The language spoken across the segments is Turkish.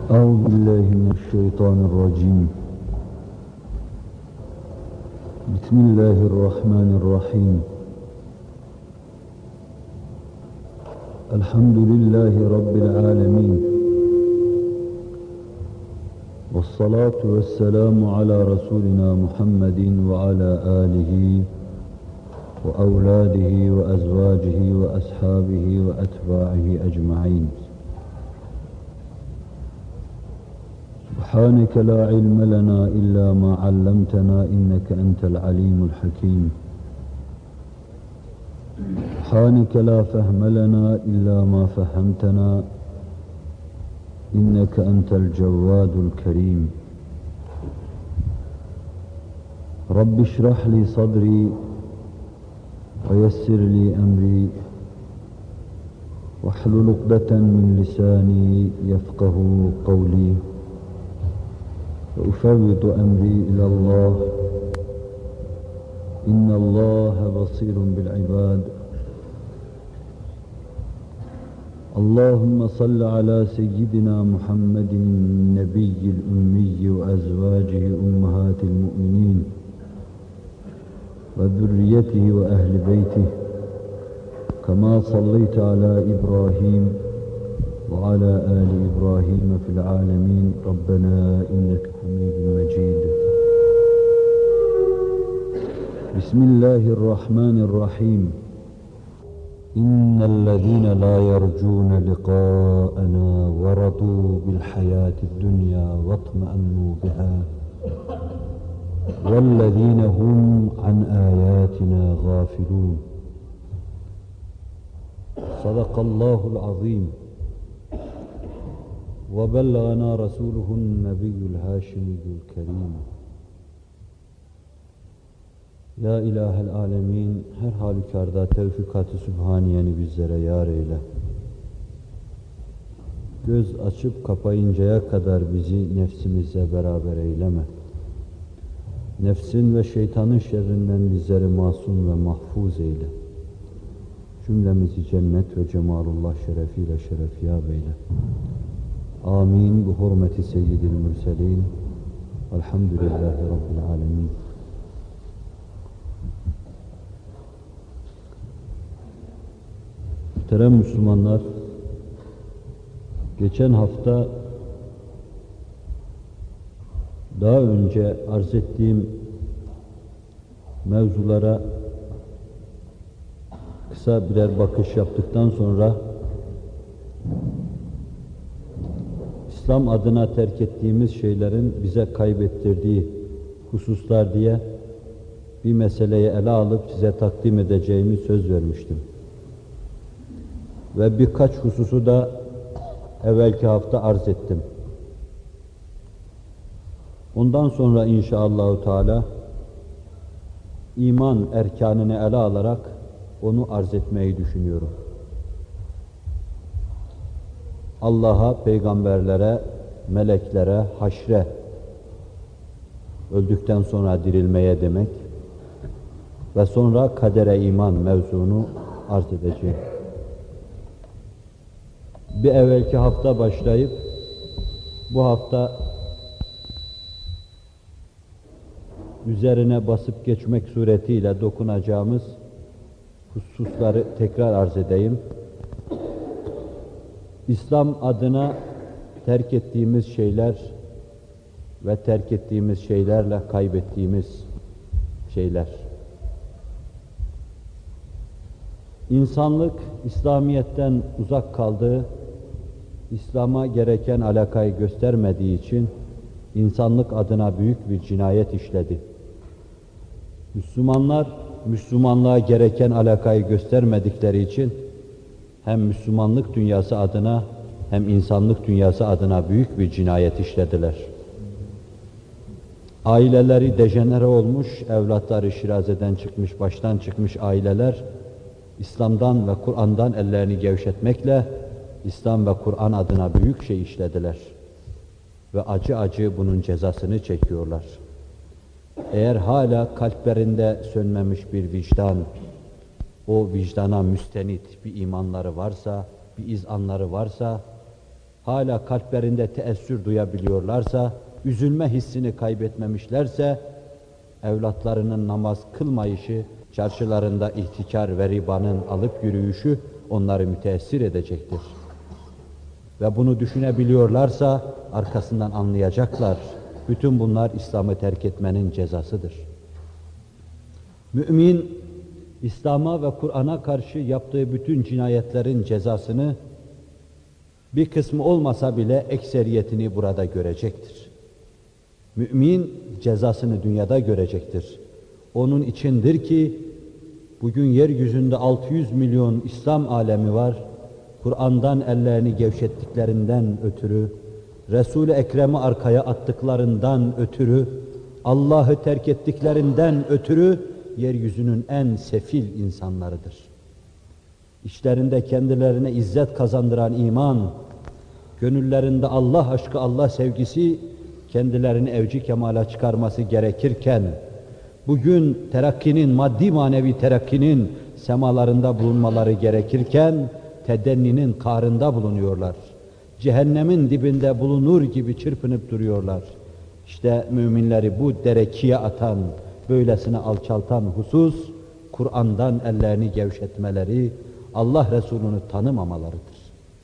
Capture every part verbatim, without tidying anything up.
أعوذ بالله من الشيطان الرجيم. بسم الله الرحمن الرحيم. الحمد لله رب العالمين، والصلاة والسلام على رسولنا محمد وعلى آله وأولاده وأزواجه وأصحابه وأتباعه أجمعين. سبحانك لا علم لنا إلا ما علمتنا إنك أنت العليم الحكيم. سبحانك لا فهم لنا إلا ما فهمتنا إنك أنت الجواد الكريم. رب اشرح لي صدري ويسر لي أمري واحلل عقدة من لساني يفقه قولي وأفوض أمري إلى الله إن الله بصير بالعباد. اللهم صل على سيدنا محمد النبي الأمي وأزواجه أمهات المؤمنين وذريته وأهل بيته كما صليت على إبراهيم وعلى آل إبراهيم في العالمين ربنا إنك حميد مجيد. بسم الله الرحمن الرحيم. إن الذين لا يرجون لقاءنا ورضوا بالحياة الدنيا واطمأنوا بها والذين هم عن آياتنا غافلون. صدق الله العظيم وبلغنا رسوله النبي الهاشمي الكريم. Ya İlahel Alemin, her halükarda tevfikat-ı Sübhaniyeni bizlere yar eyle. Göz açıp kapayıncaya kadar bizi nefsimizle beraber eyleme. Nefsin ve şeytanın şerrinden bizleri masum ve mahfuz eyle. Cümlemizi cennet ve cemalullah şerefiyle şerefiyab eyle. Amin. Bu hurmeti seyyidil mürselin. Elhamdülillahi Rabbil alemin. Muhterem Müslümanlar, geçen hafta daha önce arz ettiğim mevzulara kısa birer bakış yaptıktan sonra İslam adına terk ettiğimiz şeylerin bize kaybettirdiği hususlar diye bir meseleyi ele alıp size takdim edeceğimi söz vermiştim. Ve birkaç hususu da evvelki hafta arz ettim. Ondan sonra inşallahü teala iman erkanını ele alarak onu arz etmeyi düşünüyorum. Allah'a, peygamberlere, meleklere, haşre, öldükten sonra dirilmeye demek ve sonra kadere iman mevzunu arz edeceğim. Bir evvelki hafta başlayıp bu hafta üzerine basıp geçmek suretiyle dokunacağımız hususları tekrar arz edeyim. İslam adına terk ettiğimiz şeyler ve terk ettiğimiz şeylerle kaybettiğimiz şeyler. İnsanlık İslamiyet'ten uzak kaldığı, İslam'a gereken alakayı göstermediği için insanlık adına büyük bir cinayet işledi. Müslümanlar, Müslümanlığa gereken alakayı göstermedikleri için hem Müslümanlık dünyası adına hem insanlık dünyası adına büyük bir cinayet işlediler. Aileleri dejenere olmuş, evlatları şirazeden çıkmış, baştan çıkmış aileler, İslam'dan ve Kur'an'dan ellerini gevşetmekle İslam ve Kur'an adına büyük şey işlediler. Ve acı acı bunun cezasını çekiyorlar. Eğer hala kalplerinde sönmemiş bir vicdan, o vicdana müstenit bir imanları varsa, bir izanları varsa, hala kalplerinde teessür duyabiliyorlarsa, üzülme hissini kaybetmemişlerse, evlatlarının namaz kılmayışı, çarşılarında ihtikar ve ribanın alıp yürüyüşü onları müteessir edecektir. Ve bunu düşünebiliyorlarsa arkasından anlayacaklar. Bütün bunlar İslam'ı terk etmenin cezasıdır. Mümin, İslam'a ve Kur'an'a karşı yaptığı bütün cinayetlerin cezasını bir kısmı olmasa bile ekseriyetini burada görecektir. Mümin cezasını dünyada görecektir. Onun içindir ki bugün yeryüzünde altı yüz milyon İslam alemi var. Kur'an'dan ellerini gevşettiklerinden ötürü, Resul-i Ekrem'i arkaya attıklarından ötürü, Allah'ı terk ettiklerinden ötürü yeryüzünün en sefil insanlarıdır. İçlerinde kendilerine izzet kazandıran iman, gönüllerinde Allah aşkı, Allah sevgisi kendilerini evci kemala çıkarması gerekirken, bugün terakkinin, maddi manevi terakkinin semalarında bulunmaları gerekirken, tedenninin karında bulunuyorlar. Cehennemin dibinde bulunur gibi çırpınıp duruyorlar. İşte müminleri bu derekiye atan, böylesine alçaltan husus, Kur'an'dan ellerini gevşetmeleri, Allah Resulü'nü tanımamalarıdır.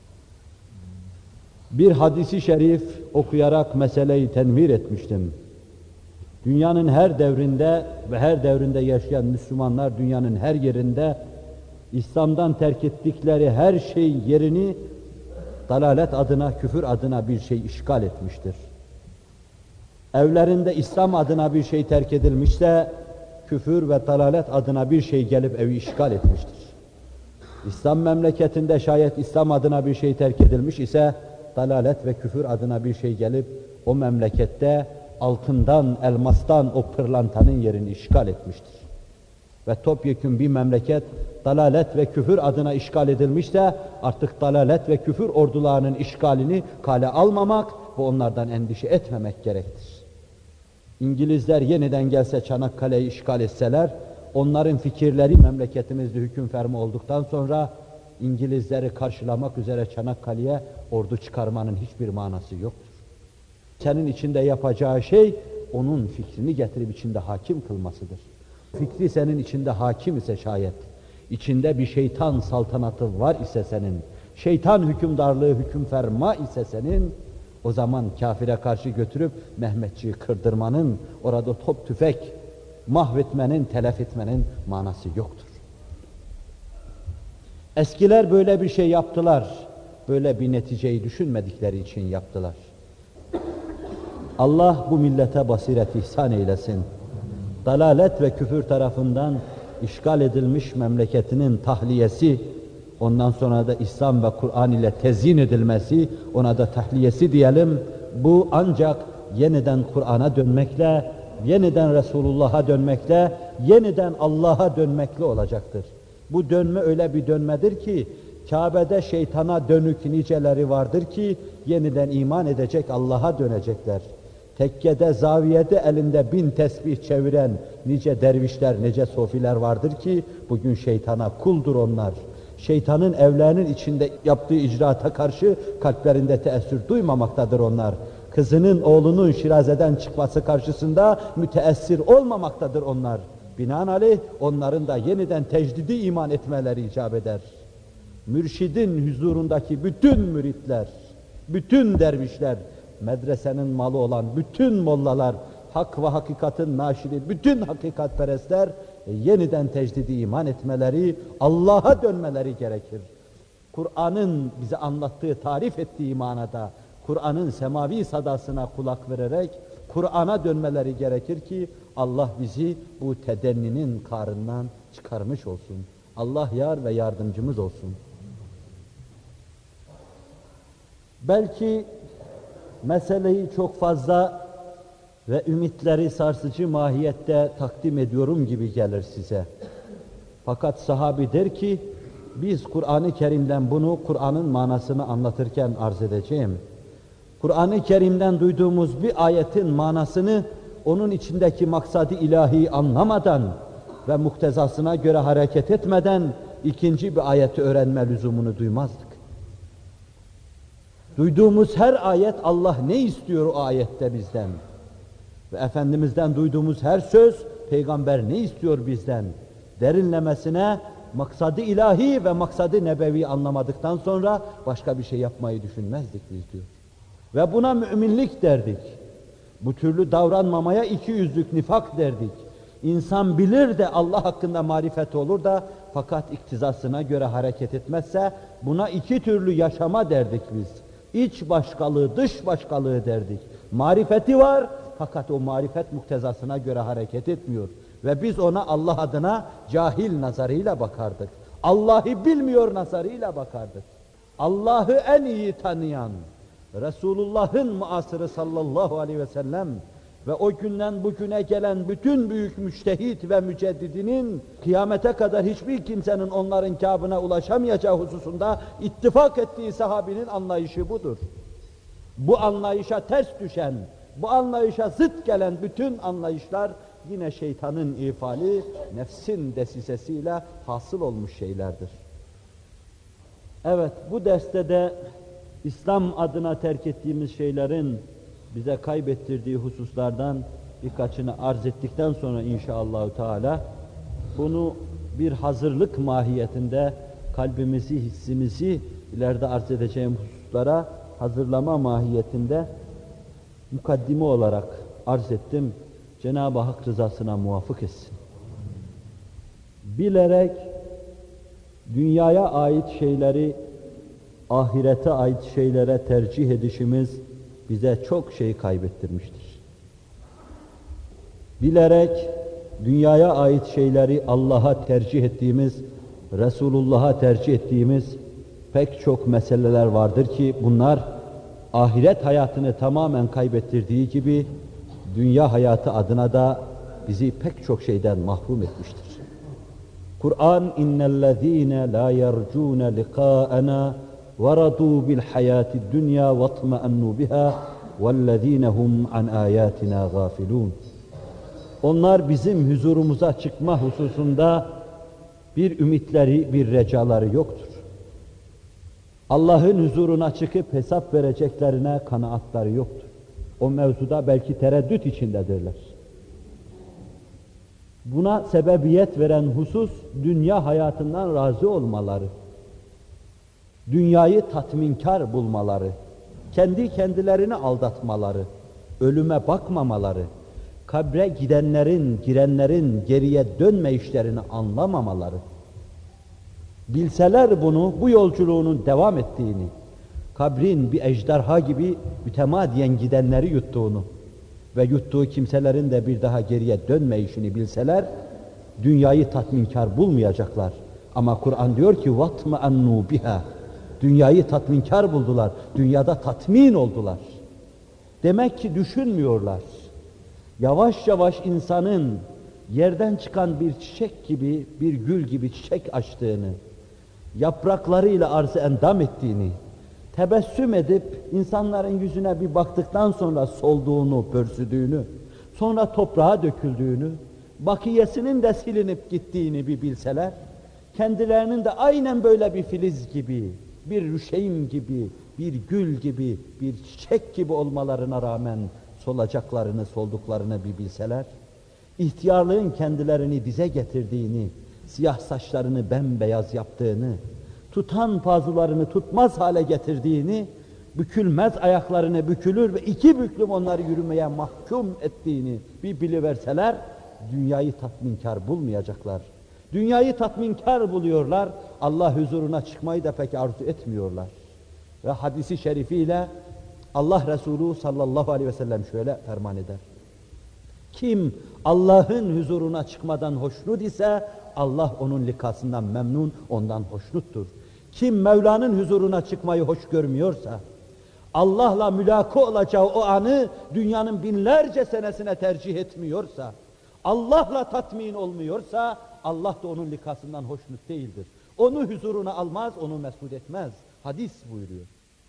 Bir hadisi şerif okuyarak meseleyi tenvir etmiştim. Dünyanın her devrinde ve her devrinde yaşayan Müslümanlar dünyanın her yerinde İslam'dan terk ettikleri her şey yerini dalalet adına, küfür adına bir şey işgal etmiştir. Evlerinde İslam adına bir şey terk edilmişse, küfür ve dalalet adına bir şey gelip evi işgal etmiştir. İslam memleketinde şayet İslam adına bir şey terk edilmiş ise, dalalet ve küfür adına bir şey gelip o memlekette altından, elmastan o pırlantanın yerini işgal etmiştir. Ve topyekün bir memleket dalalet ve küfür adına işgal edilmişse artık dalalet ve küfür ordularının işgalini kale almamak ve onlardan endişe etmemek gerektir. İngilizler yeniden gelse Çanakkale'yi işgal etseler, onların fikirleri memleketimizde hüküm fermi olduktan sonra İngilizleri karşılamak üzere Çanakkale'ye ordu çıkarmanın hiçbir manası yoktur. Senin içinde yapacağı şey onun fikrini getirip içinde hakim kılmasıdır. Fikri senin içinde hakim ise şayet, içinde bir şeytan saltanatı var ise senin, şeytan hükümdarlığı, hüküm ferma ise senin, o zaman kafire karşı götürüp Mehmetçiği kırdırmanın, orada top tüfek mahvetmenin, telef etmenin manası yoktur. Eskiler böyle bir şey yaptılar, böyle bir neticeyi düşünmedikleri için yaptılar. Allah bu millete basiret ihsan eylesin. Dalalet ve küfür tarafından işgal edilmiş memleketinin tahliyesi, ondan sonra da İslam ve Kur'an ile tezyin edilmesi, ona da tahliyesi diyelim, bu ancak yeniden Kur'an'a dönmekle, yeniden Resulullah'a dönmekle, yeniden Allah'a dönmekle olacaktır. Bu dönme öyle bir dönmedir ki, Kabe'de şeytana dönük niceleri vardır ki, yeniden iman edecek, Allah'a dönecekler. Tekkede, zaviyede elinde bin tesbih çeviren nice dervişler, nice sofiler vardır ki, bugün şeytana kuldur onlar. Şeytanın evlerinin içinde yaptığı icraata karşı kalplerinde teessür duymamaktadır onlar. Kızının, oğlunun Şiraze'den çıkması karşısında müteessir olmamaktadır onlar. Binaenaleyh onların da yeniden tecdidi iman etmeleri icap eder. Mürşidin huzurundaki bütün müritler, bütün dervişler, medresenin malı olan bütün mollalar, hak ve hakikatin naşiri, bütün hakikatperestler e, yeniden tecdidi iman etmeleri, Allah'a dönmeleri gerekir. Kur'an'ın bize anlattığı, tarif ettiği manada, Kur'an'ın semavi sadasına kulak vererek Kur'an'a dönmeleri gerekir ki Allah bizi bu tedenninin karından çıkarmış olsun. Allah yar ve yardımcımız olsun. Belki meseleyi çok fazla ve ümitleri sarsıcı mahiyette takdim ediyorum gibi gelir size. Fakat sahabi der ki, biz Kur'an-ı Kerim'den bunu, Kur'an'ın manasını anlatırken arz edeceğim. Kur'an-ı Kerim'den duyduğumuz bir ayetin manasını, onun içindeki maksadı ilahi anlamadan ve muktezasına göre hareket etmeden ikinci bir ayeti öğrenme lüzumunu duymazdık. Duyduğumuz her ayet Allah ne istiyor o ayette bizden? Ve Efendimiz'den duyduğumuz her söz Peygamber ne istiyor bizden? Derinlemesine maksadı ilahi ve maksadı nebevi anlamadıktan sonra başka bir şey yapmayı düşünmezdik biz diyor. Ve buna müminlik derdik. Bu türlü davranmamaya iki yüzlük nifak derdik. İnsan bilir de Allah hakkında marifet olur da fakat iktizasına göre hareket etmezse buna iki türlü yaşama derdik biz. İç başkalığı, dış başkalığı derdik. Marifeti var fakat o marifet muktezasına göre hareket etmiyor. Ve biz ona Allah adına cahil nazarıyla bakardık. Allah'ı bilmiyor nazarıyla bakardık. Allah'ı en iyi tanıyan, Resulullah'ın muasırı sallallahu aleyhi ve sellem ve o günden bugüne gelen bütün büyük müçtehit ve müceddidinin kıyamete kadar hiçbir kimsenin onların kâbına ulaşamayacağı hususunda ittifak ettiği sahabinin anlayışı budur. Bu anlayışa ters düşen, bu anlayışa zıt gelen bütün anlayışlar yine şeytanın ifali, nefsin desisesiyle hasıl olmuş şeylerdir. Evet, bu derste de İslam adına terk ettiğimiz şeylerin bize kaybettirdiği hususlardan birkaçını arz ettikten sonra inşallahü teala bunu bir hazırlık mahiyetinde kalbimizi, hissimizi ileride arz edeceğim hususlara hazırlama mahiyetinde mukaddime olarak arz ettim. Cenab-ı Hak rızasına muvafık etsin. Bilerek dünyaya ait şeyleri ahirete ait şeylere tercih edişimiz bize çok şey kaybettirmiştir. Bilerek dünyaya ait şeyleri Allah'a tercih ettiğimiz, Resulullah'a tercih ettiğimiz pek çok meseleler vardır ki bunlar ahiret hayatını tamamen kaybettirdiği gibi dünya hayatı adına da bizi pek çok şeyden mahrum etmiştir. Kur'an innellezîne lâ yercûne liqâena وَرَضُوا بِالْحَيَاةِ الدُّنْيَا وَاطْمَأَنُّوا بِهَا وَالَّذ۪ينَ هُمْ عَنْ آيَاتِنَا غَافِلُونَ. Onlar bizim huzurumuza çıkma hususunda bir ümitleri, bir recaları yoktur. Allah'ın huzuruna çıkıp hesap vereceklerine kanaatları yoktur. O mevzuda belki tereddüt içindedirler. Buna sebebiyet veren husus, dünya hayatından razı olmaları. Dünyayı tatminkar bulmaları, kendi kendilerini aldatmaları, ölüme bakmamaları, kabre gidenlerin, girenlerin geriye dönme işlerini anlamamaları, bilseler bunu, bu yolculuğunun devam ettiğini, kabrin bir ejderha gibi mütemadiyen gidenleri yuttuğunu ve yuttuğu kimselerin de bir daha geriye dönme işini bilseler, dünyayı tatminkar bulmayacaklar. Ama Kur'an diyor ki وَاتْمَأَنُّوا بِهَا. Dünyayı tatminkar buldular, dünyada tatmin oldular. Demek ki düşünmüyorlar. Yavaş yavaş insanın yerden çıkan bir çiçek gibi, bir gül gibi çiçek açtığını, yapraklarıyla arz-ı endam ettiğini, tebessüm edip insanların yüzüne bir baktıktan sonra solduğunu, pörsüdüğünü, sonra toprağa döküldüğünü, bakiyesinin de silinip gittiğini bir bilseler, kendilerinin de aynen böyle bir filiz gibi, bir rüşeym gibi, bir gül gibi, bir çiçek gibi olmalarına rağmen solacaklarını, solduklarını bir bilseler, ihtiyarlığın kendilerini dize getirdiğini, siyah saçlarını bembeyaz yaptığını, tutan pazularını tutmaz hale getirdiğini, bükülmez ayaklarını bükülür ve iki büklüm onları yürümeye mahkum ettiğini bir biliverseler, dünyayı tatminkar bulmayacaklar. Dünyayı tatminkar buluyorlar, Allah huzuruna çıkmayı da pek arzu etmiyorlar. Ve hadisi şerifiyle Allah Resulü sallallahu aleyhi ve sellem şöyle ferman eder. Kim Allah'ın huzuruna çıkmadan hoşnut ise Allah onun likasından memnun, ondan hoşnuttur. Kim Mevla'nın huzuruna çıkmayı hoş görmüyorsa, Allah'la mülaka olacağı o anı dünyanın binlerce senesine tercih etmiyorsa, Allah'la tatmin olmuyorsa, Allah da onun likasından hoşnut değildir. Onu huzuruna almaz, onu mesut etmez. Hadis buyuruyor.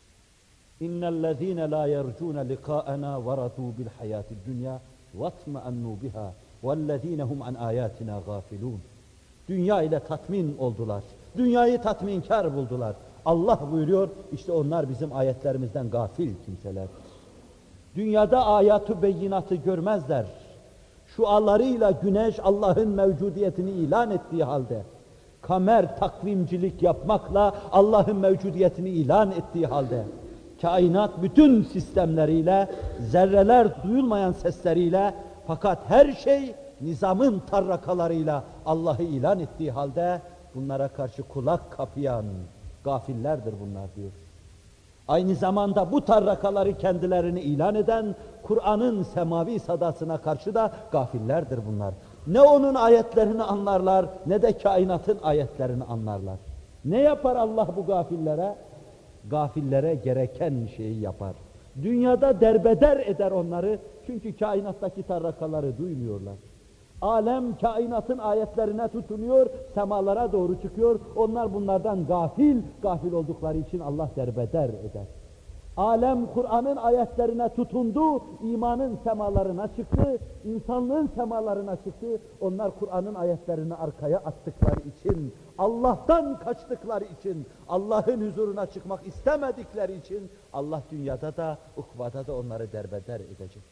İnnellezîne lâ yercûne likâenâ veradû bil hayâtid dünya vatma'annû biha vellezîne hum an âyâtinâ gâfilûn. Dünya ile tatmin oldular. Dünyayı tatminkar buldular. Allah buyuruyor, işte onlar bizim ayetlerimizden gafil kimseler. Dünyada ayat-ı beyinatı görmezler. Şualarıyla güneş Allah'ın mevcudiyetini ilan ettiği halde, kamer takvimcilik yapmakla Allah'ın mevcudiyetini ilan ettiği halde, kainat bütün sistemleriyle, zerreler duyulmayan sesleriyle, fakat her şey nizamın tarrakalarıyla Allah'ı ilan ettiği halde, bunlara karşı kulak kapayan gafillerdir bunlar diyor. Aynı zamanda bu tarrakaları kendilerini ilan eden, Kur'an'ın semavi sadasına karşı da gafillerdir bunlar. Ne onun ayetlerini anlarlar, ne de kainatın ayetlerini anlarlar. Ne yapar Allah bu gafillere? Gafillere gereken şeyi yapar. Dünyada derbeder eder onları, çünkü kainattaki tarrakaları duymuyorlar. Alem kainatın ayetlerine tutunuyor, semalara doğru çıkıyor. Onlar bunlardan gafil, gafil oldukları için Allah derbeder eder. Alem Kur'an'ın ayetlerine tutundu, imanın semalarına çıktı, insanlığın semalarına çıktı. Onlar Kur'an'ın ayetlerini arkaya attıkları için, Allah'tan kaçtıkları için, Allah'ın huzuruna çıkmak istemedikleri için Allah dünyada da, ukvada da onları derbeder edecektir.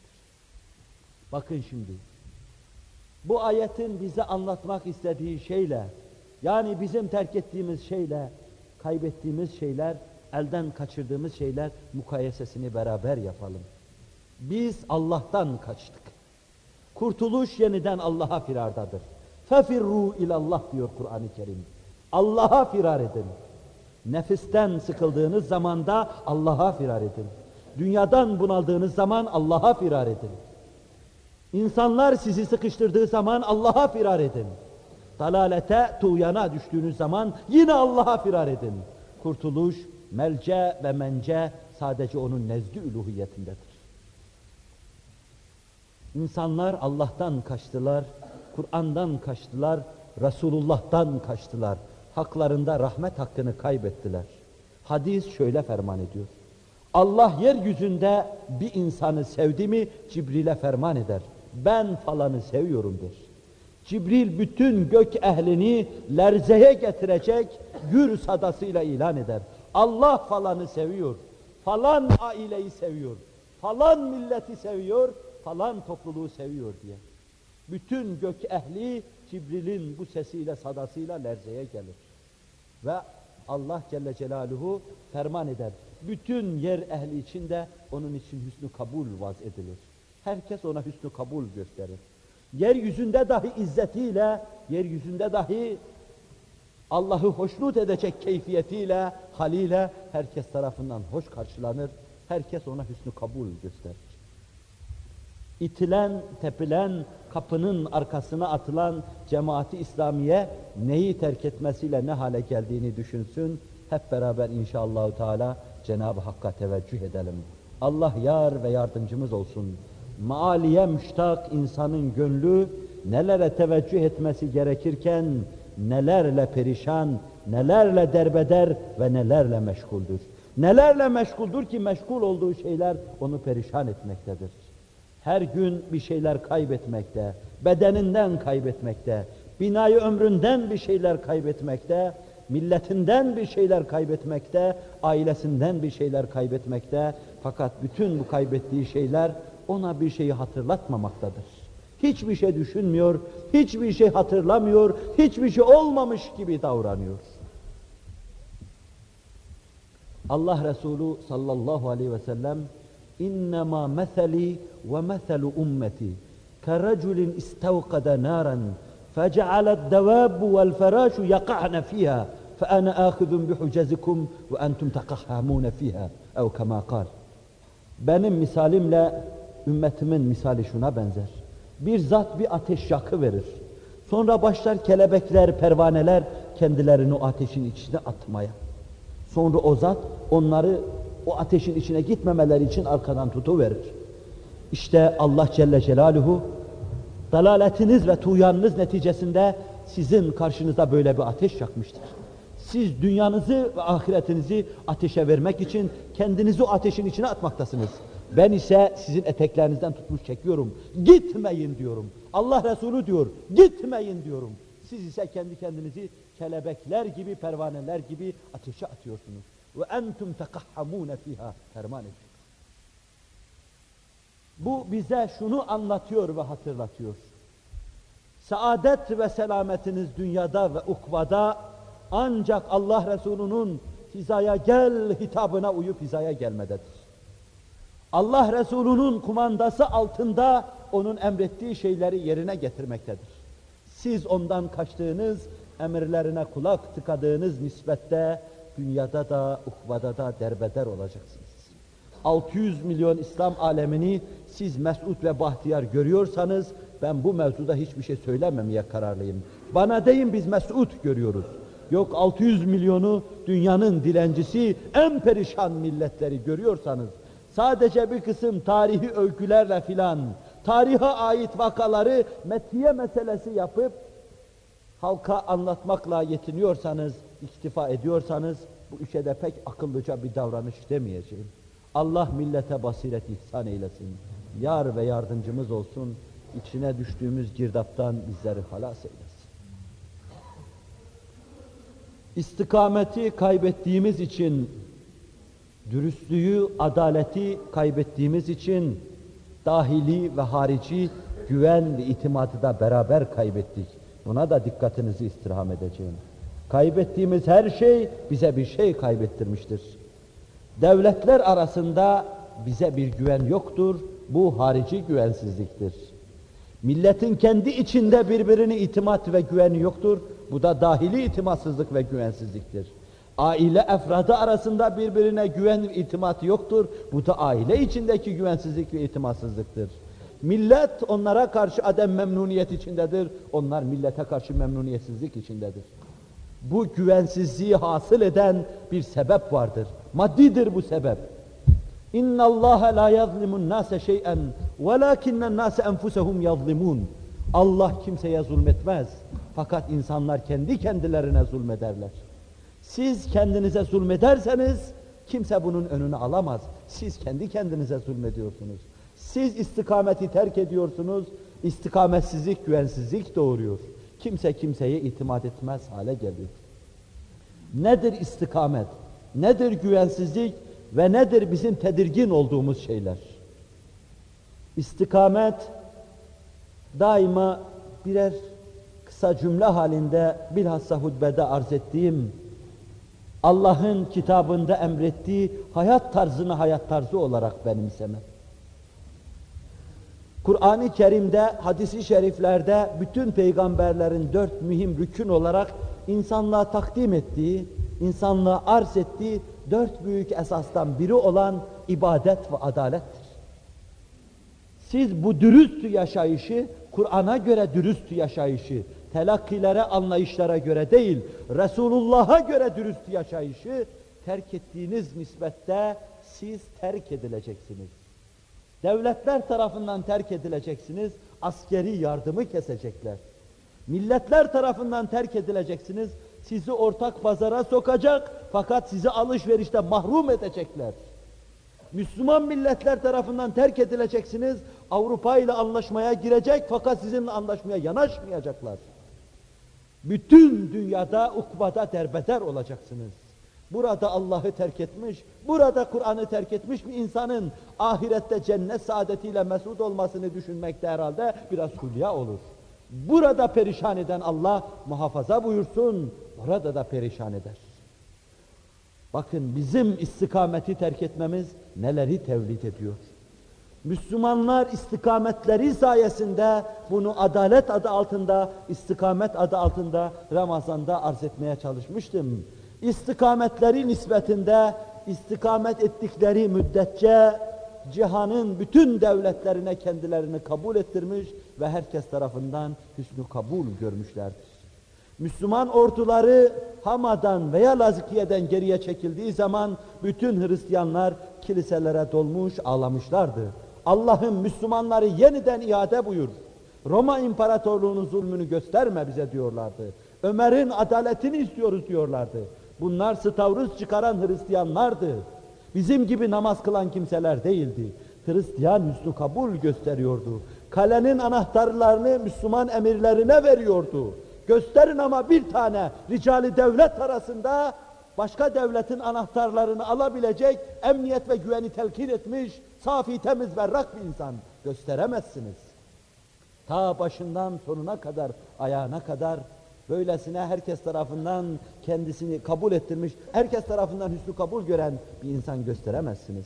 Bakın şimdi, bu ayetin bize anlatmak istediği şeyle, yani bizim terk ettiğimiz şeyle, kaybettiğimiz şeyler, elden kaçırdığımız şeyler mukayesesini beraber yapalım. Biz Allah'tan kaçtık. Kurtuluş yeniden Allah'a firardadır. فَفِرُّوا ilallah diyor Kur'an-ı Kerim. Allah'a firar edin. Nefisten sıkıldığınız zaman da Allah'a firar edin. Dünyadan bunaldığınız zaman Allah'a firar edin. İnsanlar sizi sıkıştırdığı zaman Allah'a firar edin. Dalalete, tuğyana düştüğünüz zaman yine Allah'a firar edin. Kurtuluş, melce ve mence sadece onun nezd-i üluhiyetindedir. İnsanlar Allah'tan kaçtılar, Kur'an'dan kaçtılar, Resulullah'tan kaçtılar. Haklarında rahmet hakkını kaybettiler. Hadis şöyle ferman ediyor. Allah yeryüzünde bir insanı sevdi mi Cibril'e ferman eder. Ben falanı seviyorum der. Cibril bütün gök ehlini lerzeye getirecek gür sadasıyla ilan eder. Allah falanı seviyor, falan aileyi seviyor, falan milleti seviyor, falan topluluğu seviyor diye. Bütün gök ehli Cibril'in bu sesiyle, sadasıyla lerzeye gelir. Ve Allah Celle Celaluhu ferman eder. Bütün yer ehli için de onun için hüsnü kabul vaz edilir. Herkes ona hüsnü kabul gösterir. Yeryüzünde dahi izzetiyle, yeryüzünde dahi Allah'ı hoşnut edecek keyfiyetiyle, haliyle herkes tarafından hoş karşılanır. Herkes ona hüsnü kabul gösterir. İtilen, tepilen, kapının arkasına atılan cemaati İslamiye neyi terk etmesiyle ne hale geldiğini düşünsün. Hep beraber inşallah Teala Cenab-ı Hakk'a teveccüh edelim. Allah yar ve yardımcımız olsun. Maaliye müştak insanın gönlü nelere teveccüh etmesi gerekirken nelerle perişan, nelerle derbeder ve nelerle meşguldür. Nelerle meşguldür ki meşgul olduğu şeyler onu perişan etmektedir. Her gün bir şeyler kaybetmekte, bedeninden kaybetmekte, binayı ömründen bir şeyler kaybetmekte, milletinden bir şeyler kaybetmekte, ailesinden bir şeyler kaybetmekte. Fakat bütün bu kaybettiği şeyler ona bir şeyi hatırlatmamaktadır. Hiçbir şey düşünmüyor, hiçbir şey hatırlamıyor, hiçbir şey olmamış gibi davranıyor. Allah Resulü sallallahu aleyhi ve sellem İnnemâ meseli ve meselu ummeti kerreculin istevkada nâran fece'alet devâbbu vel ferâşu yaka'ne fîhâ fe ene âkhidun bihucezikum ve entum tekahhamûne fîhâ ev kemâ kâl. Benim misalimle ümmetimin misali şuna benzer. Bir zat bir ateş yakıverir. Sonra başlar kelebekler, pervaneler kendilerini o ateşin içine atmaya. Sonra o zat onları o ateşin içine gitmemeleri için arkadan tutuverir. İşte Allah Celle Celaluhu dalaletiniz ve tuğyanınız neticesinde sizin karşınıza böyle bir ateş yakmıştır. Siz dünyanızı ve ahiretinizi ateşe vermek için kendinizi o ateşin içine atmaktasınız. Ben ise sizin eteklerinizden tutmuş çekiyorum. Gitmeyin diyorum. Allah Resulü diyor, gitmeyin diyorum. Siz ise kendi kendinizi kelebekler gibi, pervaneler gibi ateşe atıyorsunuz. Ve entum tekahhamune fiha, ferman ediyor. Bu bize şunu anlatıyor ve hatırlatıyor. Saadet ve selametiniz dünyada ve ukvada ancak Allah Resulü'nün hizaya gel hitabına uyup hizaya gelmededir. Allah Resulü'nün kumandası altında onun emrettiği şeyleri yerine getirmektedir. Siz ondan kaçtığınız, emirlerine kulak tıkadığınız nispette dünyada da ukvada da derbeder olacaksınız. altı yüz milyon İslam alemini siz mesut ve bahtiyar görüyorsanız ben bu mevzuda hiçbir şey söylememeye kararlıyım. Bana deyin biz mesut görüyoruz. Yok altı yüz milyonu dünyanın dilencisi, en perişan milletleri görüyorsanız sadece bir kısım tarihi öykülerle filan, tarihe ait vakaları metiye meselesi yapıp halka anlatmakla yetiniyorsanız, iktifa ediyorsanız bu işe de pek akıllıca bir davranış demeyeceğim. Allah millete basiret ihsan eylesin. Yar ve yardımcımız olsun. İçine düştüğümüz girdaptan bizleri halas eylesin. İstikameti kaybettiğimiz için, dürüstlüğü, adaleti kaybettiğimiz için dahili ve harici güven ve itimadı da beraber kaybettik. Buna da dikkatinizi istirham edeceğim. Kaybettiğimiz her şey bize bir şey kaybettirmiştir. Devletler arasında bize bir güven yoktur. Bu harici güvensizliktir. Milletin kendi içinde birbirine itimat ve güveni yoktur. Bu da dahili itimatsızlık ve güvensizliktir. Aile efradı arasında birbirine güven ve itimatı yoktur. Bu da aile içindeki güvensizlik ve itimatsızlıktır. Millet onlara karşı adem memnuniyet içindedir. Onlar millete karşı memnuniyetsizlik içindedir. Bu güvensizliği hasıl eden bir sebep vardır. Maddidir bu sebep. اِنَّ اللّٰهَ لَا يَظْلِمُ النَّاسَ شَيْئًا وَلَاكِنَّ النَّاسَ اَنْفُسَهُمْ يَظْلِمُونَ Allah kimseye zulmetmez. Fakat insanlar kendi kendilerine zulmederler. Siz kendinize zulmederseniz kimse bunun önünü alamaz. Siz kendi kendinize zulmediyorsunuz. Siz istikameti terk ediyorsunuz. İstikametsizlik, güvensizlik doğuruyor. Kimse kimseye itimat etmez hale geliyor. Nedir istikamet? Nedir güvensizlik? Ve nedir bizim tedirgin olduğumuz şeyler? İstikamet daima birer kısa cümle halinde bilhassa hutbede arz ettiğim Allah'ın kitabında emrettiği hayat tarzını hayat tarzı olarak benimseme. Kur'an-ı Kerim'de, hadis-i şeriflerde bütün peygamberlerin dört mühim rükün olarak insanlığa takdim ettiği, insanlığa arz ettiği dört büyük esastan biri olan ibadet ve adalettir. Siz bu dürüst yaşayışı, Kur'an'a göre dürüst yaşayışı, telakkilere, anlayışlara göre değil, Resulullah'a göre dürüst yaşayışı terk ettiğiniz nispette siz terk edileceksiniz. Devletler tarafından terk edileceksiniz, askeri yardımı kesecekler. Milletler tarafından terk edileceksiniz, sizi ortak pazara sokacak fakat sizi alışverişte mahrum edecekler. Müslüman milletler tarafından terk edileceksiniz, Avrupa ile anlaşmaya girecek fakat sizinle anlaşmaya yanaşmayacaklar. Bütün dünyada, ukvada derbeder olacaksınız. Burada Allah'ı terk etmiş, burada Kur'an'ı terk etmiş bir insanın ahirette cennet saadetiyle mesut olmasını düşünmekte herhalde biraz hülya olur. Burada perişan eden Allah muhafaza buyursun, orada da perişan eder. Bakın bizim istikameti terk etmemiz neleri tevlid ediyor. Müslümanlar istikametleri sayesinde bunu adalet adı altında, istikamet adı altında Ramazan'da arz etmeye çalışmıştım. İstikametleri nispetinde istikamet ettikleri müddetçe cihanın bütün devletlerine kendilerini kabul ettirmiş ve herkes tarafından hüsnü kabul görmüşlerdir. Müslüman orduları Hama'dan veya Lazikiye'den geriye çekildiği zaman bütün Hristiyanlar kiliselere dolmuş ağlamışlardı. Allah'ım Müslümanları yeniden iade buyur. Roma İmparatorluğu'nun zulmünü gösterme bize diyorlardı. Ömer'in adaletini istiyoruz diyorlardı. Bunlar stavruz çıkaran Hristiyanlardı. Bizim gibi namaz kılan kimseler değildi. Hristiyan hüsnü kabul gösteriyordu. Kalenin anahtarlarını Müslüman emirlerine veriyordu. Gösterin ama bir tane ricali devlet arasında başka devletin anahtarlarını alabilecek, emniyet ve güveni telkin etmiş, safi, temiz, berrak bir insan gösteremezsiniz. Ta başından sonuna kadar, ayağına kadar böylesine herkes tarafından kendisini kabul ettirmiş, herkes tarafından hüsnü kabul gören bir insan gösteremezsiniz.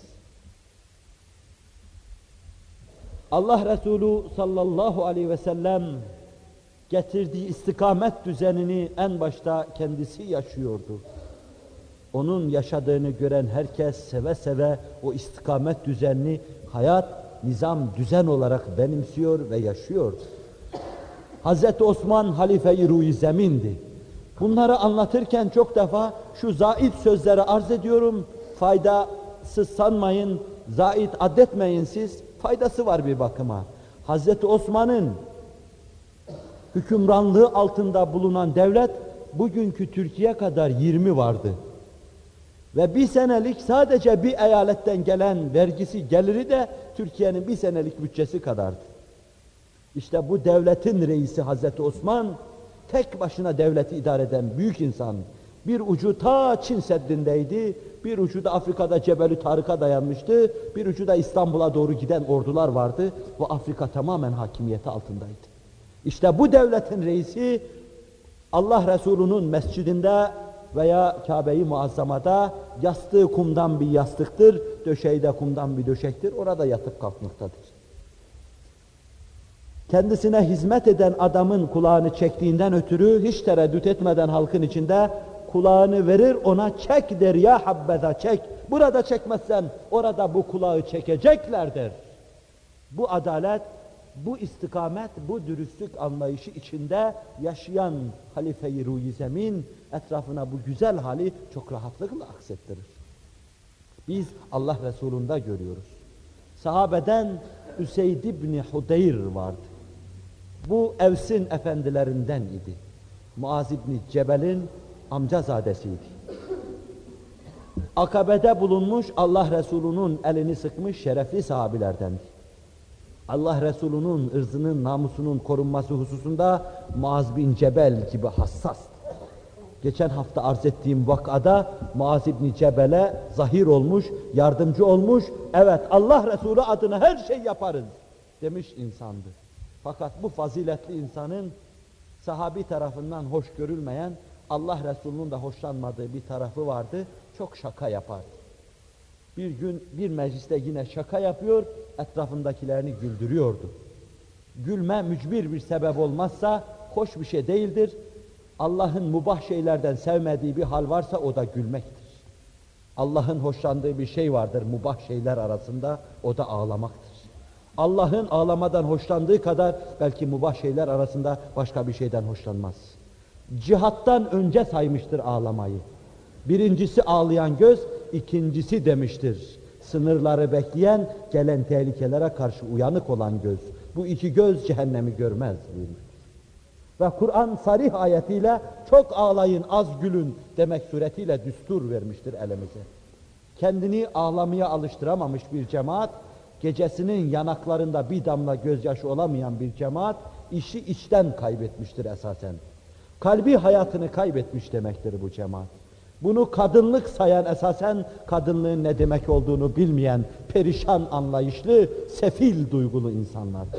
Allah Resulü sallallahu aleyhi ve sellem getirdiği istikamet düzenini en başta kendisi yaşıyordu. Onun yaşadığını gören herkes seve seve o istikamet düzenini hayat, nizam, düzen olarak benimsiyor ve yaşıyordu. Hazreti Osman halife-i ruh-i zemindi. Bunları anlatırken çok defa şu zait sözleri arz ediyorum. Faydasız sanmayın, zait addetmeyin siz. Faydası var bir bakıma. Hazreti Osman'ın hükümranlığı altında bulunan devlet bugünkü Türkiye kadar yirmi vardı. Ve bir senelik sadece bir eyaletten gelen vergisi geliri de Türkiye'nin bir senelik bütçesi kadardı. İşte bu devletin reisi Hazreti Osman, tek başına devleti idare eden büyük insan. Bir ucu ta Çin Seddi'ndeydi, bir ucu da Afrika'da Cebel-i Tarık'a dayanmıştı, bir ucu da İstanbul'a doğru giden ordular vardı ve Afrika tamamen hakimiyeti altındaydı. İşte bu devletin reisi Allah Resulü'nün mescidinde veya Kabe-i Muazzama'da yastığı kumdan bir yastıktır, döşeği de kumdan bir döşektir, orada yatıp kalkmaktadır. Kendisine hizmet eden adamın kulağını çektiğinden ötürü hiç tereddüt etmeden halkın içinde kulağını verir, ona çek der, ya habbeza çek, burada çekmezsen orada bu kulağı çekecekler der. Bu adalet, bu istikamet, bu dürüstlük anlayışı içinde yaşayan halife-i ruh-i zemin etrafına bu güzel hali çok rahatlıkla aksettirir. Biz Allah Resulü'nde görüyoruz. Sahabeden Üseyd ibn Hudeyr vardı. Bu Evs'in efendilerinden idi. Muaz ibn Cebel'in amcazadesiydi. Akabe'de bulunmuş, Allah Resulü'nün elini sıkmış şerefli sahabilerdendi. Allah Resulü'nün ırzının, namusunun korunması hususunda Muaz bin Cebel gibi hassastı. Geçen hafta arz ettiğim vakada Muaz ibn Cebel'e zahir olmuş, yardımcı olmuş, evet Allah Resulü adına her şey yaparız demiş insandı. Fakat bu faziletli insanın sahabi tarafından hoş görülmeyen, Allah Resulü'nün de hoşlanmadığı bir tarafı vardı, çok şaka yapardı. Bir gün bir mecliste yine şaka yapıyor, etrafındakilerini güldürüyordu. Gülme mücbir bir sebep olmazsa hoş bir şey değildir. Allah'ın mubah şeylerden sevmediği bir hal varsa o da gülmektir. Allah'ın hoşlandığı bir şey vardır mubah şeyler arasında, o da ağlamaktır. Allah'ın ağlamadan hoşlandığı kadar belki mubah şeyler arasında başka bir şeyden hoşlanmaz. Cihattan önce saymıştır ağlamayı. Birincisi ağlayan göz, ikincisi demiştir. Sınırları bekleyen, gelen tehlikelere karşı uyanık olan göz. Bu iki göz cehennemi görmez buyurmuştur. Ve Kur'an sarih ayetiyle çok ağlayın, az gülün demek suretiyle düstur vermiştir elimize. Kendini ağlamaya alıştıramamış bir cemaat, gecesinin yanaklarında bir damla gözyaşı olamayan bir cemaat, işi içten kaybetmiştir esasen. Kalbi hayatını kaybetmiş demektir bu cemaat. Bunu kadınlık sayan, esasen kadınlığın ne demek olduğunu bilmeyen, perişan anlayışlı, sefil duygulu insanlardır.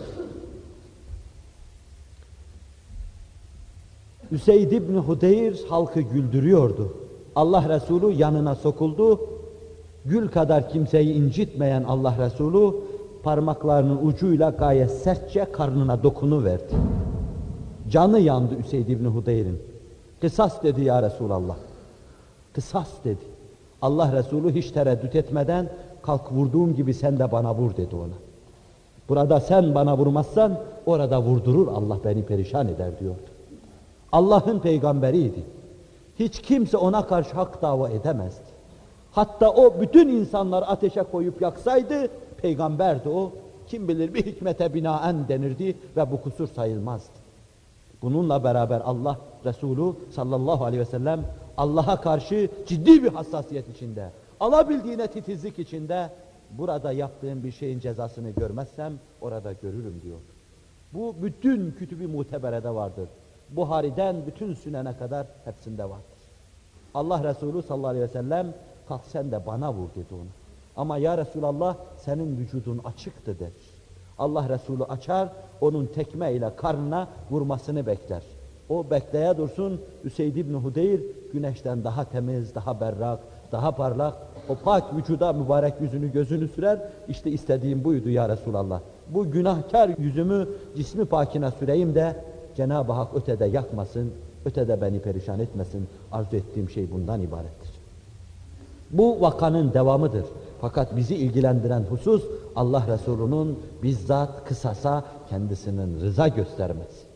Üseyd ibn Hudeyr halkı güldürüyordu. Allah Resulü yanına sokuldu. Gül kadar kimseyi incitmeyen Allah Resulü parmaklarının ucuyla gayet sertçe karnına dokunuverdi. Canı yandı Üseyd ibn Hudeyr'in. Kısas dedi ya Resulallah. Kısas dedi. Allah Resulü hiç tereddüt etmeden kalk vurduğum gibi sen de bana vur dedi ona. Burada sen bana vurmazsan orada vurdurur Allah beni perişan eder diyordu. Allah'ın peygamberiydi. Hiç kimse ona karşı hak dava edemezdi. Hatta o bütün insanları ateşe koyup yaksaydı peygamberdi o. Kim bilir bir hikmete binaen denirdi ve bu kusur sayılmazdı. Bununla beraber Allah Resulü sallallahu aleyhi ve sellem Allah'a karşı ciddi bir hassasiyet içinde, alabildiğine titizlik içinde, burada yaptığım bir şeyin cezasını görmezsem orada görürüm diyor. Bu bütün kütüb-i muteberede vardır. Buhari'den bütün Sünen'e kadar hepsinde vardır. Allah Resulü sallallahu aleyhi ve sellem kalk sen de bana vur dedi ona. Ama ya Resulallah senin vücudun açıktı der. Allah Resulü açar, onun tekme ile karnına vurmasını bekler. O bekleye dursun, Üseyd İbni Hudeyr güneşten daha temiz, daha berrak, daha parlak, o pak vücuda mübarek yüzünü gözünü sürer, işte istediğim buydu ya Resulallah. Bu günahkar yüzümü cismi pakine süreyim de Cenab-ı Hak ötede yakmasın, ötede beni perişan etmesin, arzu ettiğim şey bundan ibarettir. Bu vakanın devamıdır. Fakat bizi ilgilendiren husus Allah Resulü'nün bizzat kısasa kendisinin rıza göstermesi.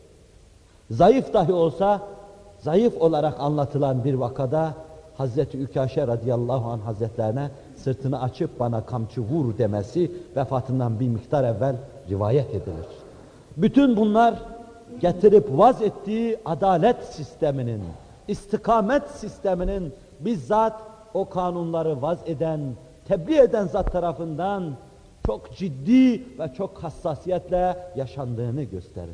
Zayıf dahi olsa, zayıf olarak anlatılan bir vakada Hazreti Ükaşe radıyallahu anh hazretlerine sırtını açıp bana kamçı vur demesi vefatından bir miktar evvel rivayet edilir. Bütün bunlar getirip vaz ettiği adalet sisteminin, istikamet sisteminin bizzat o kanunları vaz eden, tebliğ eden zat tarafından çok ciddi ve çok hassasiyetle yaşandığını gösterir.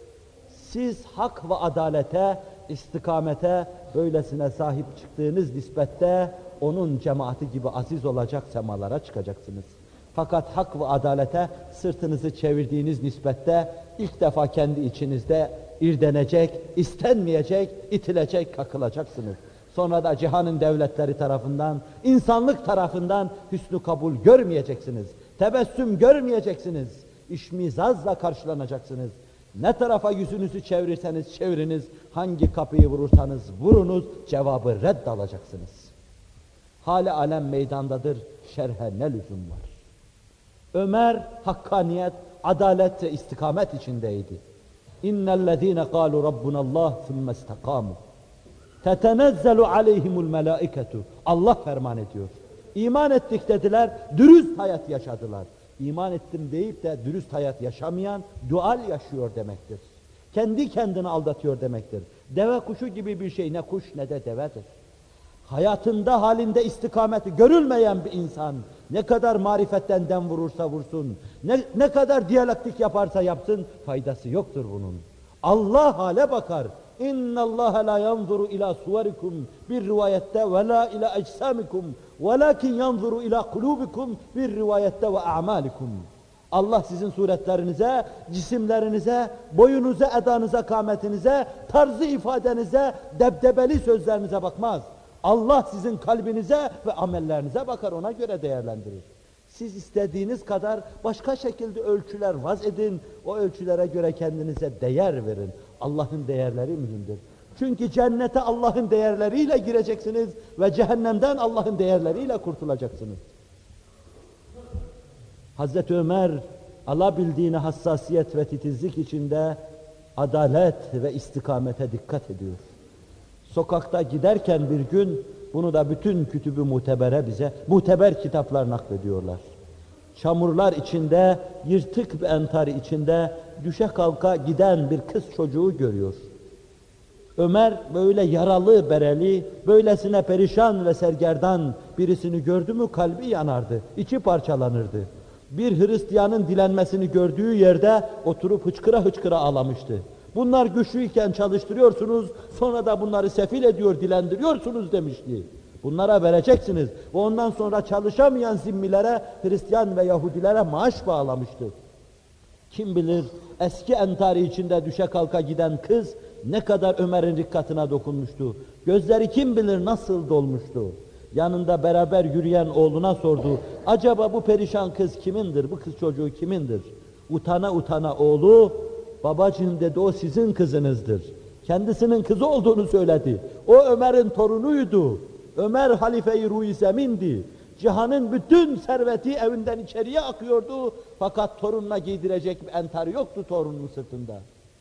Siz hak ve adalete, istikamete böylesine sahip çıktığınız nispette onun cemaati gibi aziz olacak semalara çıkacaksınız. Fakat hak ve adalete sırtınızı çevirdiğiniz nispette ilk defa kendi içinizde irdenecek, istenmeyecek, itilecek, kakılacaksınız. Sonra da cihanın devletleri tarafından, insanlık tarafından hüsnü kabul görmeyeceksiniz. Tebessüm görmeyeceksiniz. İşmizazla karşılanacaksınız. Ne tarafa yüzünüzü çevirirseniz çeviriniz, hangi kapıyı vurursanız vurunuz, cevabı redd alacaksınız. Hali alem meydandadır, şerhe ne lüzum var? Ömer hakkaniyet, adalet ve istikamet içindeydi. İnnellezîne kâlu rabbunallah thumme istekâmû. Tetenezzelu aleyhimul melâiketu. Allah ferman ediyor. İman ettik dediler, dürüst hayat yaşadılar. İman ettim deyip de dürüst hayat yaşamayan, dual yaşıyor demektir. Kendi kendini aldatıyor demektir. Deve kuşu gibi bir şey, ne kuş ne de devedir. Hayatında halinde istikameti görülmeyen bir insan, ne kadar marifetten dem vurursa vursun, ne, ne kadar diyalektik yaparsa yapsın, faydası yoktur bunun. Allah hale bakar. اِنَّ اللّٰهَ لَا يَنْظُرُ اِلَى صُوَرِكُمْ bir rivayette وَلَا اِلَى اَجْسَامِكُمْ وَلَكِنْ يَنْظُرُ اِلَى قُلُوبِكُمْ bir rivayette وَاَعْمَالِكُمْ. Allah sizin suretlerinize, cisimlerinize, boyunuza, edanıza, kâmetinize, tarzı ifadenize, debdebeli sözlerinize bakmaz. Allah sizin kalbinize ve amellerinize bakar, ona göre değerlendirir. Siz istediğiniz kadar başka şekilde ölçüler vaz edin, o ölçülere göre kendinize değer verin. Allah'ın değerleri mühimdir. Çünkü cennete Allah'ın değerleriyle gireceksiniz ve cehennemden Allah'ın değerleriyle kurtulacaksınız. Hazreti Ömer alabildiğine hassasiyet ve titizlik içinde adalet ve istikamete dikkat ediyor. Sokakta giderken bir gün, bunu da bütün kütüb-ü mutebere bize, muteber kitaplar naklediyorlar. Çamurlar içinde, yırtık bir entar içinde düşe kalka giden bir kız çocuğu görüyor. Ömer böyle yaralı, bereli, böylesine perişan ve sergerdan birisini gördü mü kalbi yanardı, içi parçalanırdı. Bir Hristiyanın dilenmesini gördüğü yerde oturup hıçkıra hıçkıra ağlamıştı. Bunlar güçlüyken çalıştırıyorsunuz, sonra da bunları sefil ediyor, dilendiriyorsunuz demişti. Bunlara vereceksiniz ve ondan sonra çalışamayan zimmilere, Hristiyan ve Yahudilere maaş bağlamıştı. Kim bilir eski entari içinde düşe kalka giden kız ne kadar Ömer'in rikkatına dokunmuştu. Gözleri kim bilir nasıl dolmuştu. Yanında beraber yürüyen oğluna sordu. Acaba bu perişan kız kimindir, bu kız çocuğu kimindir? Utana utana oğlu, babacığım dedi, o sizin kızınızdır. Kendisinin kızı olduğunu söyledi. O Ömer'in torunuydu. Ömer halife-i ruh-i zemindi. Cihanın bütün serveti evinden içeriye akıyordu. Fakat torununa giydirecek bir entar yoktu torunun sırtında.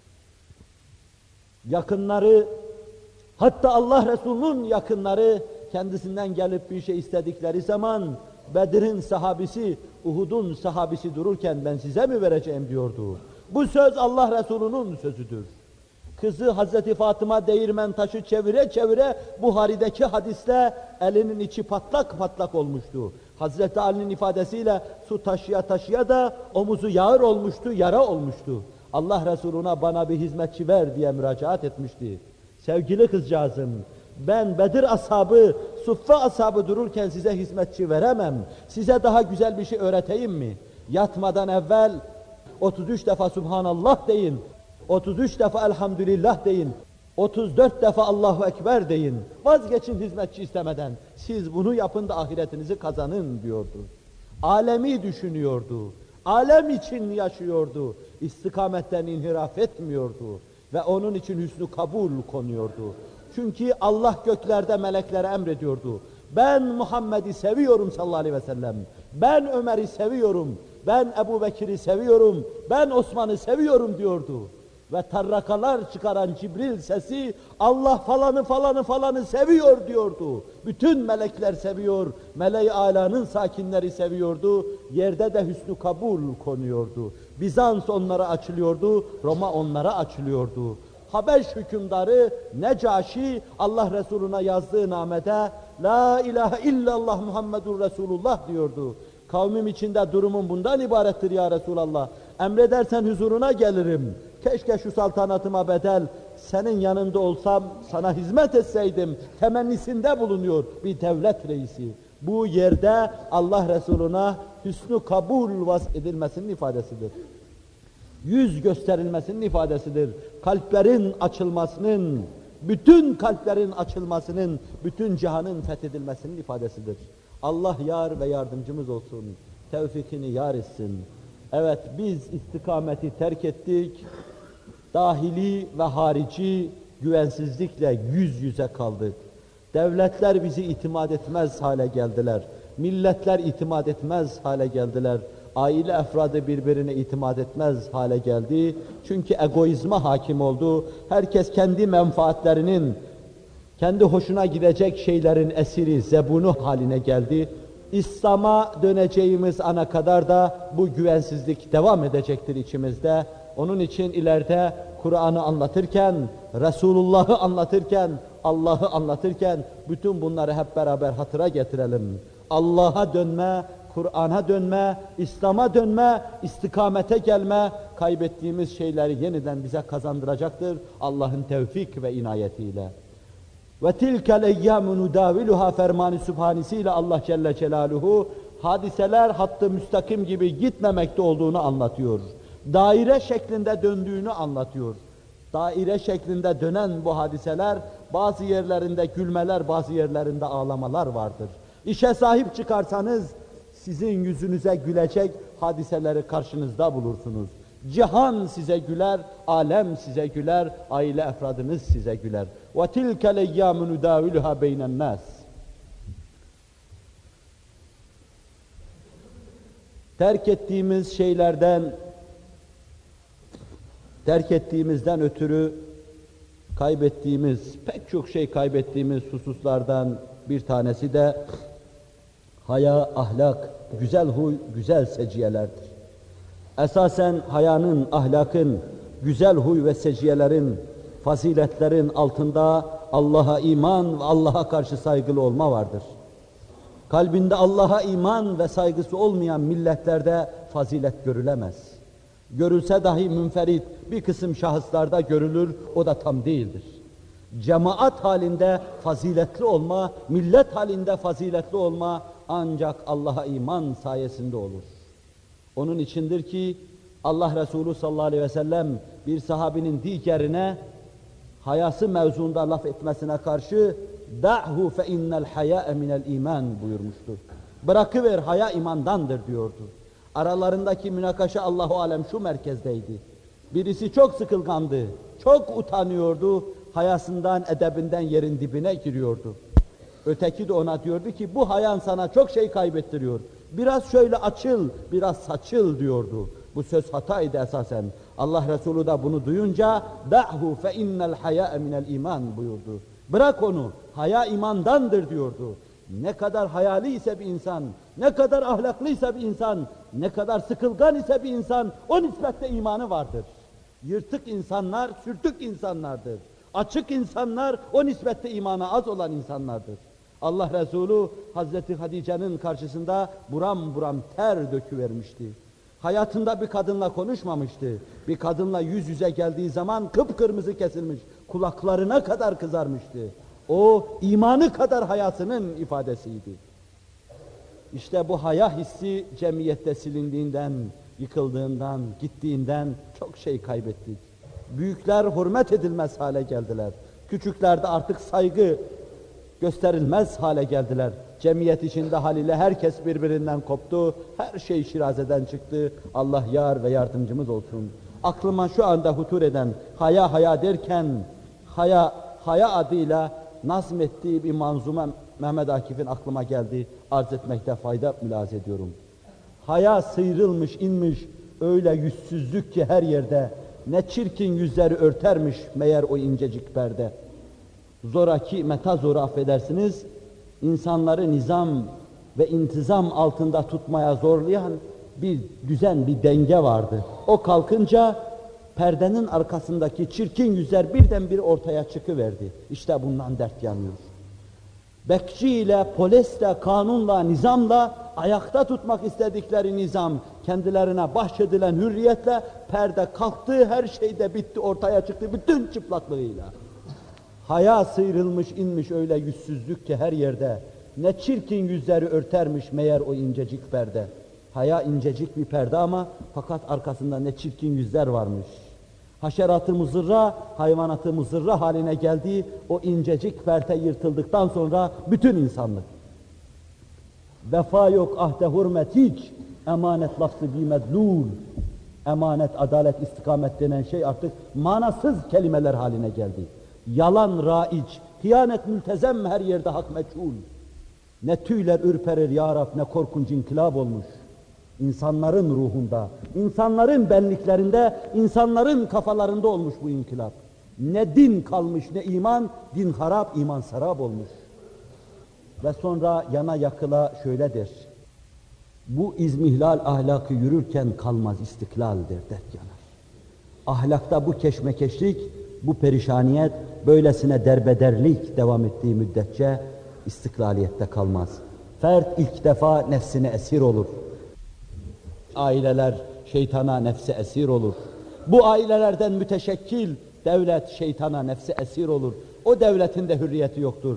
Yakınları, hatta Allah Resulü'nün yakınları kendisinden gelip bir şey istedikleri zaman Bedir'in sahabisi, Uhud'un sahabisi dururken ben size mi vereceğim diyordu. Bu söz Allah Resulü'nün sözüdür. Kızı Hazreti Fatıma değirmen taşı çevire çevire Buhari'deki hadiste elinin içi patlak patlak olmuştu. Hazreti Ali'nin ifadesiyle su taşıya taşıya da omuzu yağır olmuştu, yara olmuştu. Allah Resuluna bana bir hizmetçi ver diye müracaat etmişti. Sevgili kızcağızım, ben Bedir ashabı, Suffa ashabı dururken size hizmetçi veremem. Size daha güzel bir şey öğreteyim mi? Yatmadan evvel otuz üç defa Subhanallah deyin, otuz üç defa Elhamdülillah deyin, otuz dört defa Allahu Ekber deyin. Vazgeçin hizmetçi istemeden. Siz bunu yapın da ahiretinizi kazanın diyordu. Alemi düşünüyordu. Alem için yaşıyordu. İstikametten inhiraf etmiyordu. Ve onun için hüsnü kabul konuyordu. Çünkü Allah göklerde meleklere emrediyordu. Ben Muhammed'i seviyorum sallallahu aleyhi ve sellem. Ben Ömer'i seviyorum. Ben Ebu Bekir'i seviyorum. Ben Osman'ı seviyorum diyordu. Ve tarrakalar çıkaran Cibril sesi Allah falanı falanı falanı seviyor diyordu. Bütün melekler seviyor. Mele-i Ala'nın sakinleri seviyordu. Yerde de hüsnü kabul konuyordu. Bizans onlara açılıyordu. Roma onlara açılıyordu. Habeş hükümdarı Necaşi Allah Resuluna yazdığı namede La ilahe illallah Muhammedur Resulullah diyordu. Kavmim içinde durumum bundan ibarettir ya Resulallah. Emredersen huzuruna gelirim. Keşke şu saltanatıma bedel senin yanında olsam, sana hizmet etseydim temennisinde bulunuyor bir devlet reisi. Bu yerde Allah Resuluna hüsnü kabul vasfedilmesinin ifadesidir. Yüz gösterilmesinin ifadesidir. Kalplerin açılmasının, bütün kalplerin açılmasının, bütün cihanın fethedilmesinin ifadesidir. Allah yar ve yardımcımız olsun. Tevfikini yar etsin. Evet, biz istikameti terk ettik. Dahili ve harici güvensizlikle yüz yüze kaldık. Devletler bizi itimat etmez hale geldiler. Milletler itimat etmez hale geldiler. Aile efradı birbirine itimat etmez hale geldi. Çünkü egoizma hakim oldu. Herkes kendi menfaatlerinin, kendi hoşuna gidecek şeylerin esiri, zebunu haline geldi. İslam'a döneceğimiz ana kadar da bu güvensizlik devam edecektir içimizde. Onun için ileride Kur'an'ı anlatırken, Resulullah'ı anlatırken, Allah'ı anlatırken bütün bunları hep beraber hatıra getirelim. Allah'a dönme, Kur'an'a dönme, İslam'a dönme, istikamete gelme, kaybettiğimiz şeyleri yeniden bize kazandıracaktır Allah'ın tevfik ve inayetiyle. Ve tilkel eyyâmü nudâviluhâ fermanı sübhanesiyle Allah Celle Celaluhu hadiseler hattı müstakim gibi gitmemekte olduğunu anlatıyor. Daire şeklinde döndüğünü anlatıyor. Daire şeklinde dönen bu hadiseler bazı yerlerinde gülmeler, bazı yerlerinde ağlamalar vardır. İşe sahip çıkarsanız sizin yüzünüze gülecek hadiseleri karşınızda bulursunuz. Cihan size güler, alem size güler, aile efradınız size güler. وَتِلْكَ الْاَيَّامُ نُدَاوِلُهَا بَيْنَ النَّاسِ Terk ettiğimiz şeylerden, terk ettiğimizden ötürü kaybettiğimiz, pek çok şey kaybettiğimiz hususlardan bir tanesi de haya, ahlak, güzel huy, güzel seciyelerdir. Esasen hayanın, ahlakın, güzel huy ve seciyelerin, faziletlerin altında Allah'a iman ve Allah'a karşı saygılı olma vardır. Kalbinde Allah'a iman ve saygısı olmayan milletlerde fazilet görülemez. Görülse dahi münferit bir kısım şahıslarda görülür, o da tam değildir. Cemaat halinde faziletli olma, millet halinde faziletli olma ancak Allah'a iman sayesinde olur. Onun içindir ki Allah Resulü sallallahu aleyhi ve sellem bir sahabinin diğerine hayası mevzuunda laf etmesine karşı da'hu fe innel haya'e minel iman buyurmuştur. Bırakıver, haya imandandır diyordu. Aralarındaki münakaşa Allahu alem şu merkezdeydi. Birisi çok sıkılgandı, çok utanıyordu, hayasından, edebinden yerin dibine giriyordu. Öteki de ona diyordu ki bu hayan sana çok şey kaybettiriyor. Biraz şöyle açıl, biraz saçıl diyordu. Bu söz hataydı esasen. Allah Resulü de bunu duyunca da'hu fe innel haya'e minel iman buyurdu. Bırak onu, haya imandandır diyordu. Ne kadar hayali ise bir insan, ne kadar ahlaklıysa bir insan, ne kadar sıkılgan ise bir insan, o nispette imanı vardır. Yırtık insanlar, sürtük insanlardır. Açık insanlar, o nispette imana az olan insanlardır. Allah Resulü Hazreti Hatice'nin karşısında buram buram ter döküvermişti. Hayatında bir kadınla konuşmamıştı. Bir kadınla yüz yüze geldiği zaman kıpkırmızı kesilmiş, kulaklarına kadar kızarmıştı. O imanı kadar hayatının ifadesiydi. İşte bu haya hissi cemiyette silindiğinden, yıkıldığından, gittiğinden çok şey kaybettik. Büyükler hürmet edilmez hale geldiler. Küçüklerde artık saygı gösterilmez hale geldiler. Cemiyet içinde haliyle herkes birbirinden koptu. Her şey şirazeden çıktı. Allah yar ve yardımcımız olsun. Aklıma şu anda hutur eden haya haya derken haya haya adıyla nazmettiği bir manzume Mehmet Akif'in aklıma geldi. Arz etmekte fayda mülaz ediyorum. Haya sıyrılmış inmiş öyle yüzsüzlük ki her yerde. Ne çirkin yüzleri örtermiş meğer o incecik perde. Zoraki meta zoru affedersiniz, insanları nizam ve intizam altında tutmaya zorlayan bir düzen, bir denge vardı. O kalkınca perdenin arkasındaki çirkin yüzler birdenbire ortaya çıkıverdi. İşte bundan dert yanıyor. Bekçi ile, polisle, kanunla, nizamla ayakta tutmak istedikleri nizam, kendilerine bahşedilen hürriyetle perde kalktı, her şey de bitti, ortaya çıktı bütün çıplaklığıyla. Haya sıyrılmış inmiş öyle yüzsüzlük ki her yerde, ne çirkin yüzleri örtermiş meğer o incecik perde. Haya incecik bir perde ama fakat arkasında ne çirkin yüzler varmış. Haşerat-ı muzırra, hayvanat-ı muzırra haline geldiği o incecik perde yırtıldıktan sonra bütün insanlık. Vefa yok, ahde hürmet hiç, emanet lafzı bimedlul. Emanet, adalet, istikamet denen şey artık manasız kelimeler haline geldi. Yalan raiç, hıyanet mültezem her yerde hak meçhul. Ne tüyler ürperir ya Rab, ne korkunç inkılap olmuş. İnsanların ruhunda, insanların benliklerinde, insanların kafalarında olmuş bu inkılap. Ne din kalmış ne iman, din harap, iman sarap olmuş. Ve sonra yana yakıla şöyle der. Bu izmihlal ahlakı yürürken kalmaz istiklaldir, dert yanar. Ahlakta bu keşmekeşlik, bu perişaniyet, böylesine derbederlik devam ettiği müddetçe istiklaliyette kalmaz. Fert ilk defa nefsine esir olur. Aileler şeytana, nefse esir olur. Bu ailelerden müteşekkil devlet şeytana, nefse esir olur. O devletin de hürriyeti yoktur.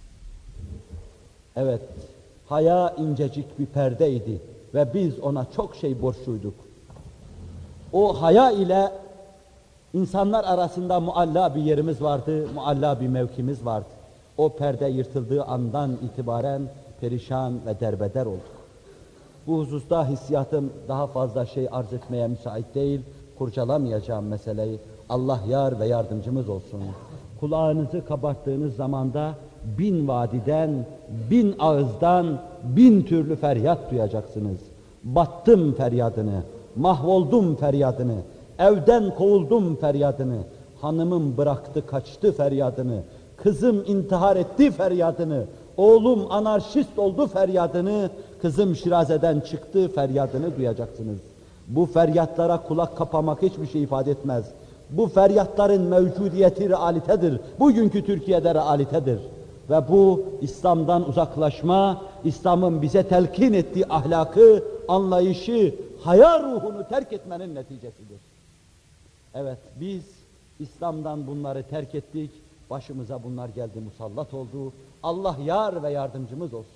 Evet, haya incecik bir perdeydi ve biz ona çok şey borçluyduk. O haya ile insanlar arasında mualla bir yerimiz vardı, mualla bir mevkimiz vardı. O perde yırtıldığı andan itibaren perişan ve derbeder olduk. Bu hususta hissiyatım daha fazla şey arz etmeye müsait değil, kurcalamayacağım meseleyi. Allah yar ve yardımcımız olsun. Kulağınızı kabarttığınız zamanda bin vadiden, bin ağızdan, bin türlü feryat duyacaksınız. Battım feryadını, mahvoldum feryadını, evden kovuldum feryadını, hanımım bıraktı kaçtı feryadını, kızım intihar etti feryadını, oğlum anarşist oldu feryadını, kızım şirazeden çıktı feryadını duyacaksınız. Bu feryatlara kulak kapamak hiçbir şey ifade etmez. Bu feryatların mevcudiyeti realitedir. Bugünkü Türkiye'de realitedir. Ve bu İslam'dan uzaklaşma, İslam'ın bize telkin ettiği ahlakı, anlayışı, haya ruhunu terk etmenin neticesidir. Evet, biz İslam'dan bunları terk ettik, başımıza bunlar geldi, musallat oldu. Allah yar ve yardımcımız olsun.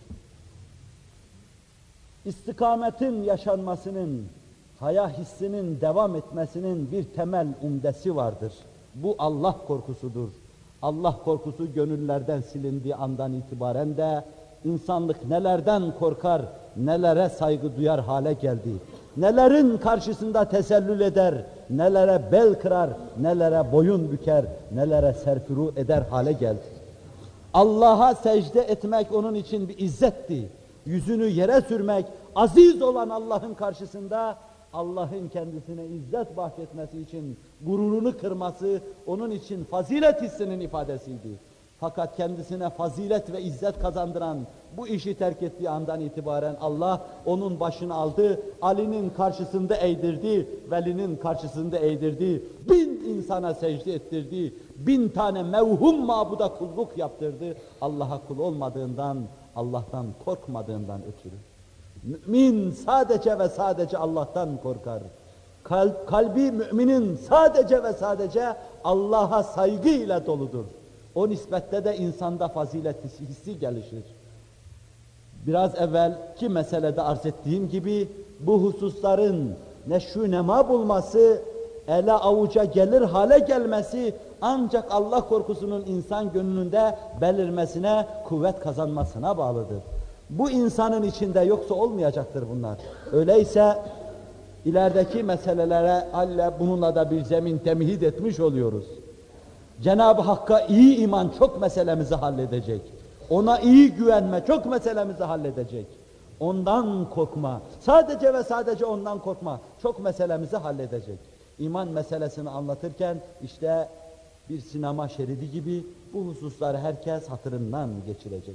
İstikametin yaşanmasının, haya hissinin devam etmesinin bir temel umdesi vardır. Bu Allah korkusudur. Allah korkusu gönüllerden silindiği andan itibaren de insanlık nelerden korkar, nelere saygı duyar hale geldi. Nelerin karşısında tesellül eder, nelere bel kırar, nelere boyun büker, nelere serfuru eder hale geldi. Allah'a secde etmek onun için bir izzetti. Yüzünü yere sürmek, aziz olan Allah'ın karşısında, Allah'ın kendisine izzet bahşetmesi için gururunu kırması, onun için fazilet hissinin ifadesiydi. Fakat kendisine fazilet ve izzet kazandıran bu işi terk ettiği andan itibaren Allah onun başını aldı, Ali'nin karşısında eğdirdi, Veli'nin karşısında eğdirdi, bin insana secde ettirdi, bin tane mevhum mabuda kulluk yaptırdı, Allah'a kul olmadığından, Allah'tan korkmadığından ötürü. Mümin sadece ve sadece Allah'tan korkar. Kalp, kalbi müminin sadece ve sadece Allah'a saygıyla doludur. O nispette de insanda fazilet hissi gelişir. Biraz evvelki meselede arz ettiğim gibi bu hususların neşru nema bulması, ele avuca gelir hale gelmesi ancak Allah korkusunun insan gönlünde belirmesine, kuvvet kazanmasına bağlıdır. Bu insanın içinde yoksa olmayacaktır bunlar. Öyleyse ilerideki meselelere halle bununla da bir zemin temhid etmiş oluyoruz. Cenab-ı Hakk'a iyi iman çok meselemizi halledecek. Ona iyi güvenme çok meselemizi halledecek. Ondan korkma, sadece ve sadece ondan korkma çok meselemizi halledecek. İman meselesini anlatırken işte bir sinema şeridi gibi bu hususları herkes hatırından geçirecek.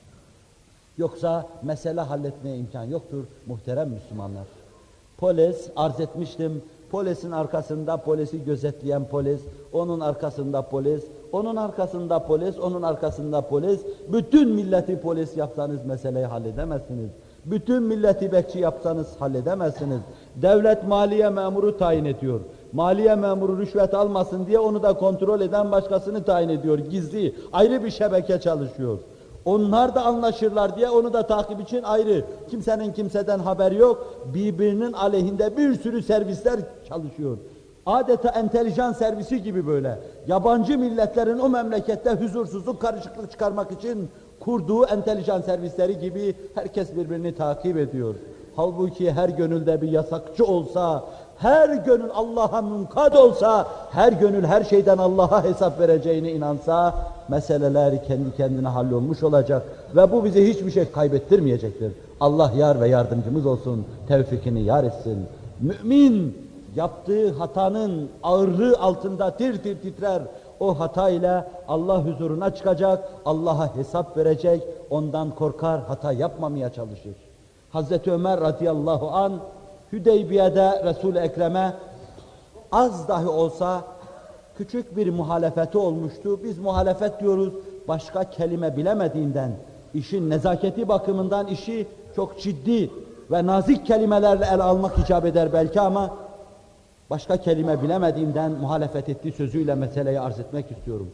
Yoksa mesele halletmeye imkan yoktur muhterem Müslümanlar. Polis, arz etmiştim, polisin arkasında polisi gözetleyen polis, onun arkasında polis, onun arkasında polis, onun arkasında polis, bütün milleti polis yapsanız meseleyi halledemezsiniz. Bütün milleti bekçi yapsanız halledemezsiniz. Devlet maliye memuru tayin ediyor. Maliye memuru rüşvet almasın diye onu da kontrol eden başkasını tayin ediyor. Gizli, ayrı bir şebeke çalışıyor. Onlar da anlaşırlar diye onu da takip için ayrı. Kimsenin kimseden haberi yok. Birbirinin aleyhinde bir sürü servisler çalışıyor. Adeta entelijan servisi gibi böyle. Yabancı milletlerin o memlekette huzursuzluk, karışıklık çıkarmak için kurduğu entelijan servisleri gibi herkes birbirini takip ediyor. Halbuki her gönülde bir yasakçı olsa, her gönül Allah'a munkad olsa, her gönül her şeyden Allah'a hesap vereceğine inansa, meseleler kendi kendine hallolmuş olacak ve bu bize hiçbir şey kaybettirmeyecektir. Allah yar ve yardımcımız olsun, tevfikini yar etsin. Mümin yaptığı hatanın ağırlığı altında tir tir titrer. O hata ile Allah huzuruna çıkacak, Allah'a hesap verecek, ondan korkar, hata yapmamaya çalışır. Hazreti Ömer radıyallahu anh Hüdeybiye'de Resul-i Ekrem'e az dahi olsa küçük bir muhalefeti olmuştu. Biz muhalefet diyoruz başka kelime bilemediğinden, işin nezaketi bakımından işi çok ciddi ve nazik kelimelerle ele almak icap eder belki ama başka kelime bilemediğimden muhalefet ettiği sözüyle meseleyi arz etmek istiyorum.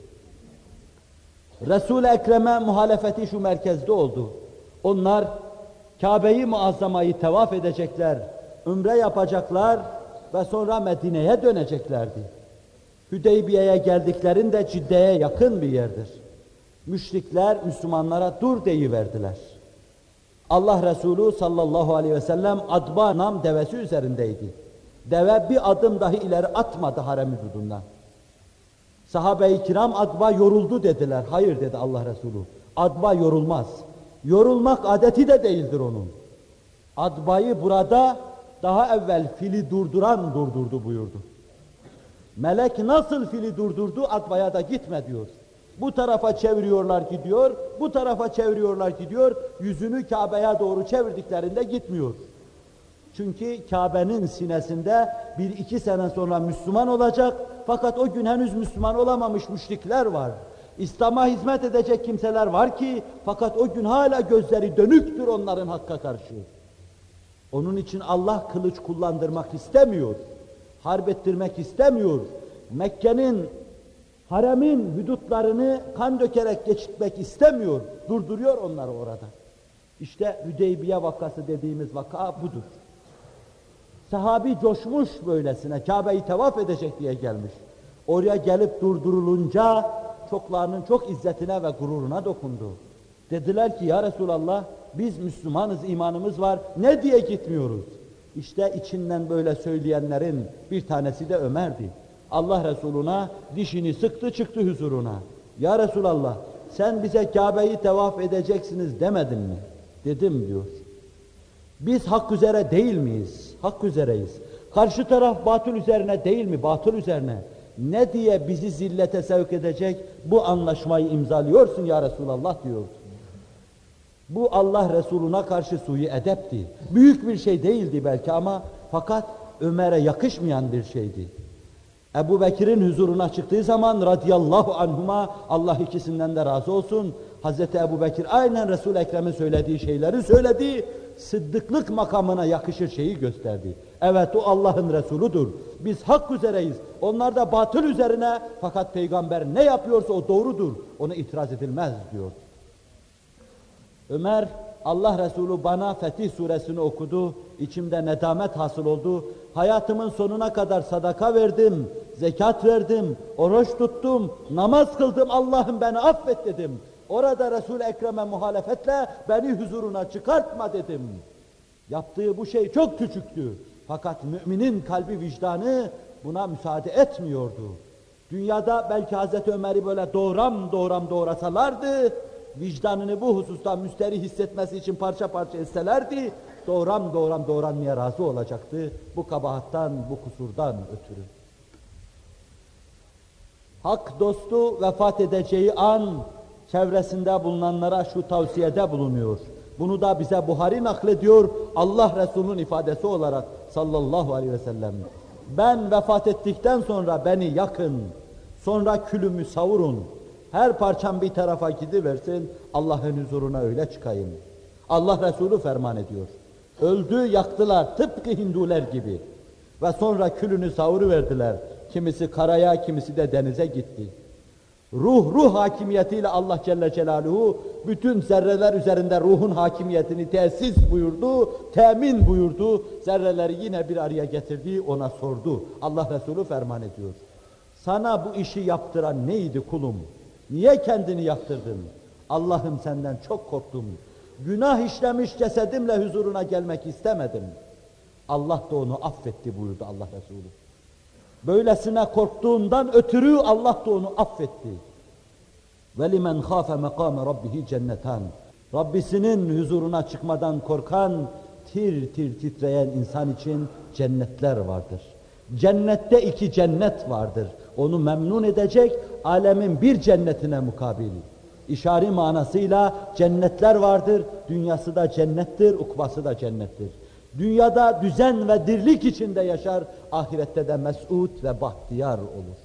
Resul-i Ekrem'e muhalefeti şu merkezde oldu. Onlar Kabe-i Muazzama'yı tevaf edecekler, ümre yapacaklar ve sonra Medine'ye döneceklerdi. Hüdeybiye'ye geldiklerinde Cidde'ye yakın bir yerdir. Müşrikler Müslümanlara dur deyiverdiler. Allah Resulü sallallahu aleyhi ve sellem Adba nam devesi üzerindeydi. Deve bir adım dahi ileri atmadı harem hududundan. Sahabe-i kiram Adba yoruldu dediler. Hayır dedi Allah Resulü. Adba yorulmaz. Yorulmak adeti de değildir onun. Adba'yı burada daha evvel fili durduran durdurdu buyurdu. Melek nasıl fili durdurdu Adba'ya da gitme diyor. Bu tarafa çeviriyorlar gidiyor, bu tarafa çeviriyorlar gidiyor, yüzünü Kabe'ye doğru çevirdiklerinde gitmiyor. Çünkü Kabe'nin sinesinde bir iki sene sonra Müslüman olacak fakat o gün henüz Müslüman olamamış müşrikler var. İslam'a hizmet edecek kimseler var ki fakat o gün hala gözleri dönüktür onların Hakk'a karşı. Onun için Allah kılıç kullandırmak istemiyor, harp ettirmek istemiyor. Mekke'nin, haremin hudutlarını kan dökerek geçitmek istemiyor, durduruyor onları orada. İşte Hüdeybiye vakası dediğimiz vaka budur. Sahabi coşmuş böylesine, Kabe'yi tevaf edecek diye gelmiş. Oraya gelip durdurulunca çoklarının çok izzetine ve gururuna dokundu. Dediler ki ya Resulallah biz Müslümanız, imanımız var, ne diye gitmiyoruz? İşte içinden böyle söyleyenlerin bir tanesi de Ömer'di. Allah Resuluna dişini sıktı çıktı huzuruna. Ya Resulallah sen bize Kabe'yi tevaf edeceksiniz demedin mi? Dedim diyor. Biz hak üzere değil miyiz? Hak üzereyiz. Karşı taraf batıl üzerine değil mi? Batıl üzerine. Ne diye bizi zillete sevk edecek bu anlaşmayı imzalıyorsun ya Resulallah diyor. Bu Allah Resuluna karşı suyu edepti. Büyük bir şey değildi belki ama fakat Ömer'e yakışmayan bir şeydi. Ebu Bekir'in huzuruna çıktığı zaman radıyallahu anhuma Allah ikisinden de razı olsun. Hazreti Ebu Bekir aynen Resul-i Ekrem'in söylediği şeyleri söyledi sıddıklık makamına yakışır şeyi gösterdi. Evet, o Allah'ın Resuludur. Biz hak üzereyiz. Onlar da batıl üzerine, fakat peygamber ne yapıyorsa o doğrudur. Ona itiraz edilmez diyor. Ömer, Allah Resulü bana Fetih Suresini okudu. İçimde nedamet hasıl oldu. Hayatımın sonuna kadar sadaka verdim, zekat verdim, oruç tuttum, namaz kıldım. Allah'ım beni affet dedim. Orada Resul-i Ekrem'e muhalefetle beni huzuruna çıkartma dedim. Yaptığı bu şey çok küçüktü. Fakat müminin kalbi vicdanı buna müsaade etmiyordu. Dünyada belki Hazreti Ömer'i böyle doğram doğram doğrasalardı, vicdanını bu hususta müsterih hissetmesi için parça parça etselerdi, doğram doğram doğranmaya razı olacaktı. Bu kabahattan, bu kusurdan ötürü. Hak dostu vefat edeceği an, çevresinde bulunanlara şu tavsiyede bulunuyor. Bunu da bize Buhari naklediyor, Allah Resulü'nün ifadesi olarak sallallahu aleyhi ve sellem. Ben vefat ettikten sonra beni yakın, sonra külümü savurun. Her parçam bir tarafa gidiversin, Allah'ın huzuruna öyle çıkayım. Allah Resulü ferman ediyor. Öldü, yaktılar, tıpkı Hinduler gibi. Ve sonra külünü savuruverdiler. Kimisi karaya, kimisi de denize gitti. Ruh, ruh hakimiyetiyle Allah Celle Celaluhu bütün zerreler üzerinde ruhun hakimiyetini tesis buyurdu, temin buyurdu. Zerreleri yine bir araya getirdi, ona sordu. Allah Resulü ferman ediyor. Sana bu işi yaptıran neydi kulum? Niye kendini yaktırdın? Allah'ım senden çok korktum. Günah işlemiş cesedimle huzuruna gelmek istemedim. Allah da onu affetti buyurdu Allah Resulü. Böylesine korktuğundan ötürü Allah da onu affetti. وَلِمَنْ خَافَ مَقَامَ رَبِّهِ cennetan. Rabbisinin huzuruna çıkmadan korkan, tir tir titreyen insan için cennetler vardır. Cennette iki cennet vardır. Onu memnun edecek alemin bir cennetine mukabil. İşari manasıyla cennetler vardır. Dünyası da cennettir, ukbası da cennettir. Dünyada düzen ve dirlik içinde yaşar, ahirette de mes'ud ve bahtiyar olur.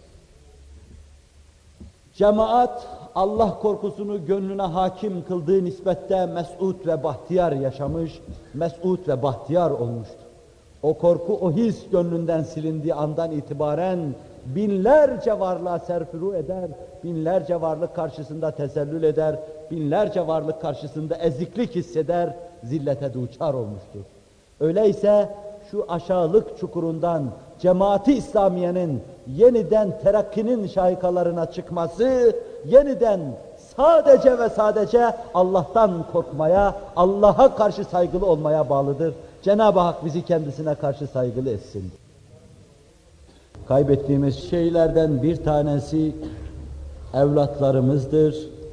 Cemaat, Allah korkusunu gönlüne hakim kıldığı nispette mes'ud ve bahtiyar yaşamış, mes'ud ve bahtiyar olmuştur. O korku, o his gönlünden silindiği andan itibaren binlerce varlığa serfuru eder, binlerce varlık karşısında tesellül eder, binlerce varlık karşısında eziklik hisseder, zillete duçar olmuştur. Öyleyse şu aşağılık çukurundan cemaati İslamiye'nin yeniden terakkinin şahikalarına çıkması, yeniden sadece ve sadece Allah'tan korkmaya, Allah'a karşı saygılı olmaya bağlıdır. Cenab-ı Hak bizi kendisine karşı saygılı etsin. Kaybettiğimiz şeylerden bir tanesi evlatlarımızdır.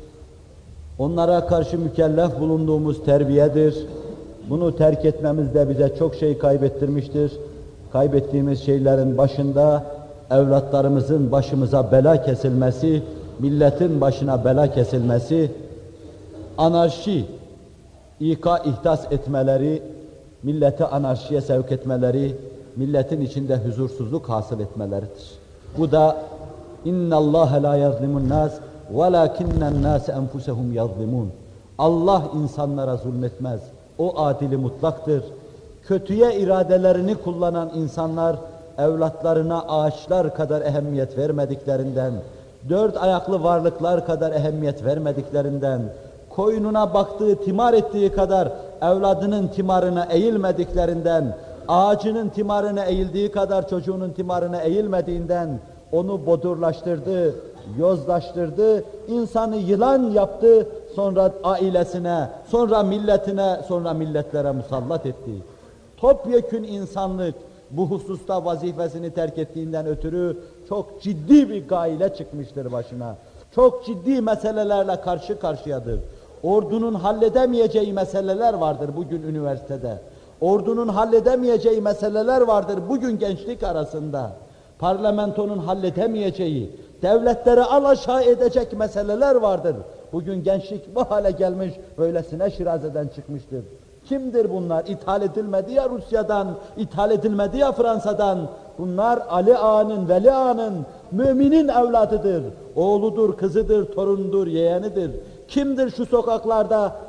Onlara karşı mükellef bulunduğumuz terbiyedir. Bunu terk etmemiz de bize çok şey kaybettirmiştir. Kaybettiğimiz şeylerin başında evlatlarımızın başımıza bela kesilmesi, milletin başına bela kesilmesi, anarşi, ika ihdas etmeleri, milleti anarşiye sevk etmeleri, milletin içinde huzursuzluk hasıl etmeleridir. Bu da اِنَّ اللّٰهَ لَا يَظْلِمُ النَّاسِ وَلَاكِنَّ النَّاسَ اَنْفُسَهُمْ يَظْلِمُونَ. Allah insanlara zulmetmez. O adili mutlaktır. Kötüye iradelerini kullanan insanlar, evlatlarına ağaçlar kadar ehemmiyet vermediklerinden, dört ayaklı varlıklar kadar ehemmiyet vermediklerinden, koyununa baktığı, timar ettiği kadar evladının timarına eğilmediklerinden, ağacının timarına eğildiği kadar çocuğunun timarına eğilmediğinden, onu bodurlaştırdı, yozlaştırdı, insanı yılan yaptı, sonra ailesine, sonra milletine, sonra milletlere musallat etti. Topyekün insanlık bu hususta vazifesini terk ettiğinden ötürü çok ciddi bir gaile çıkmıştır başına. Çok ciddi meselelerle karşı karşıyadır. Ordunun halledemeyeceği meseleler vardır bugün üniversitede. Ordunun halledemeyeceği meseleler vardır bugün gençlik arasında. Parlamentonun halledemeyeceği, devletleri alaşağı edecek meseleler vardır. Bugün gençlik bu hale gelmiş, böylesine şirazeden çıkmıştır. Kimdir bunlar? İthal edilmedi ya Rusya'dan, ithal edilmedi ya Fransa'dan. Bunlar Ali Ağa'nın, Veli Ağa'nın, müminin evladıdır. Oğludur, kızıdır, torundur, yeğenidir. Kimdir şu sokaklarda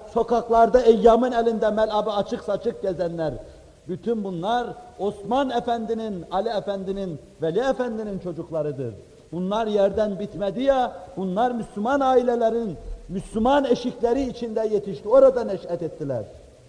sokaklarda eyyamın elinde melabı açık saçık gezenler, bütün bunlar Osman Efendi'nin, Ali Efendi'nin, Veli Efendi'nin çocuklarıdır. Bunlar yerden bitmedi ya, bunlar Müslüman ailelerin, Müslüman eşikleri içinde yetişti, orada neş'et ettiler.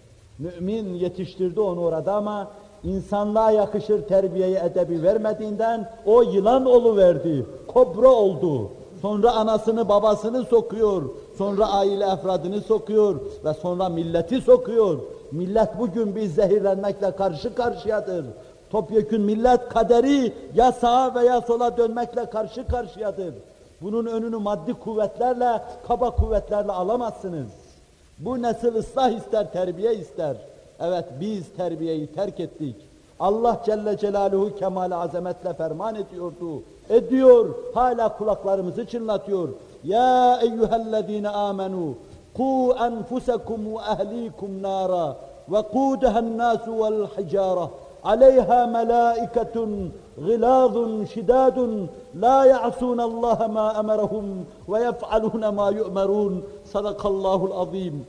Mümin yetiştirdi onu orada ama insanlığa yakışır terbiyeyi, edebi vermediğinden o yılan oluverdi, kobra oldu. Sonra anasını babasını sokuyor, sonra aile efradını sokuyor ve sonra milleti sokuyor. Millet bugün bir zehirlenmekle karşı karşıyadır. Topyekün millet kaderi ya sağa veya sola dönmekle karşı karşıyadır. Bunun önünü maddi kuvvetlerle, kaba kuvvetlerle alamazsınız. Bu nesil ıslah ister, terbiye ister. Evet, biz terbiyeyi terk ettik. Allah Celle Celaluhu kemal-i azametle ferman ediyordu. Ediyor, hala kulaklarımızı çınlatıyor. Ya eyyühellezine amenu, ku enfusekum ve ehlikum nara ve kudehen nasu vel hicara. Aleyha melaiketun gılazun şidadun la ya'sun Allah ma emerahum ve yef'alun ma yu'merun. Sadakallahul azim.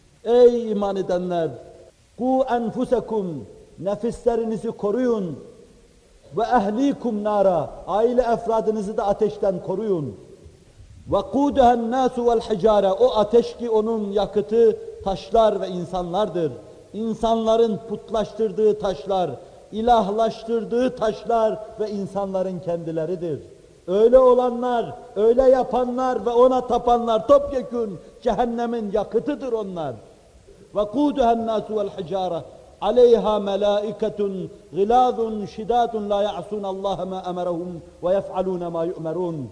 Ey iman edenler! Ku enfusekum, nefislerinizi koruyun. Ve ehlikum nara, aile efradınızı da ateşten koruyun. Ve kuduhen nasu vel hicare, o ateş ki onun yakıtı taşlar ve insanlardır. İnsanların putlaştırdığı taşlar, ilahlaştırdığı taşlar ve insanların kendileridir. Öyle olanlar, öyle yapanlar ve ona tapanlar topyekün cehennemin yakıtıdır onlar. Ve kuduhen nasu vel hicare. Aleyha melaiketun gılazun şidadun la ya'sun Allah ma emerahum ve yef'alun ma yu'merun.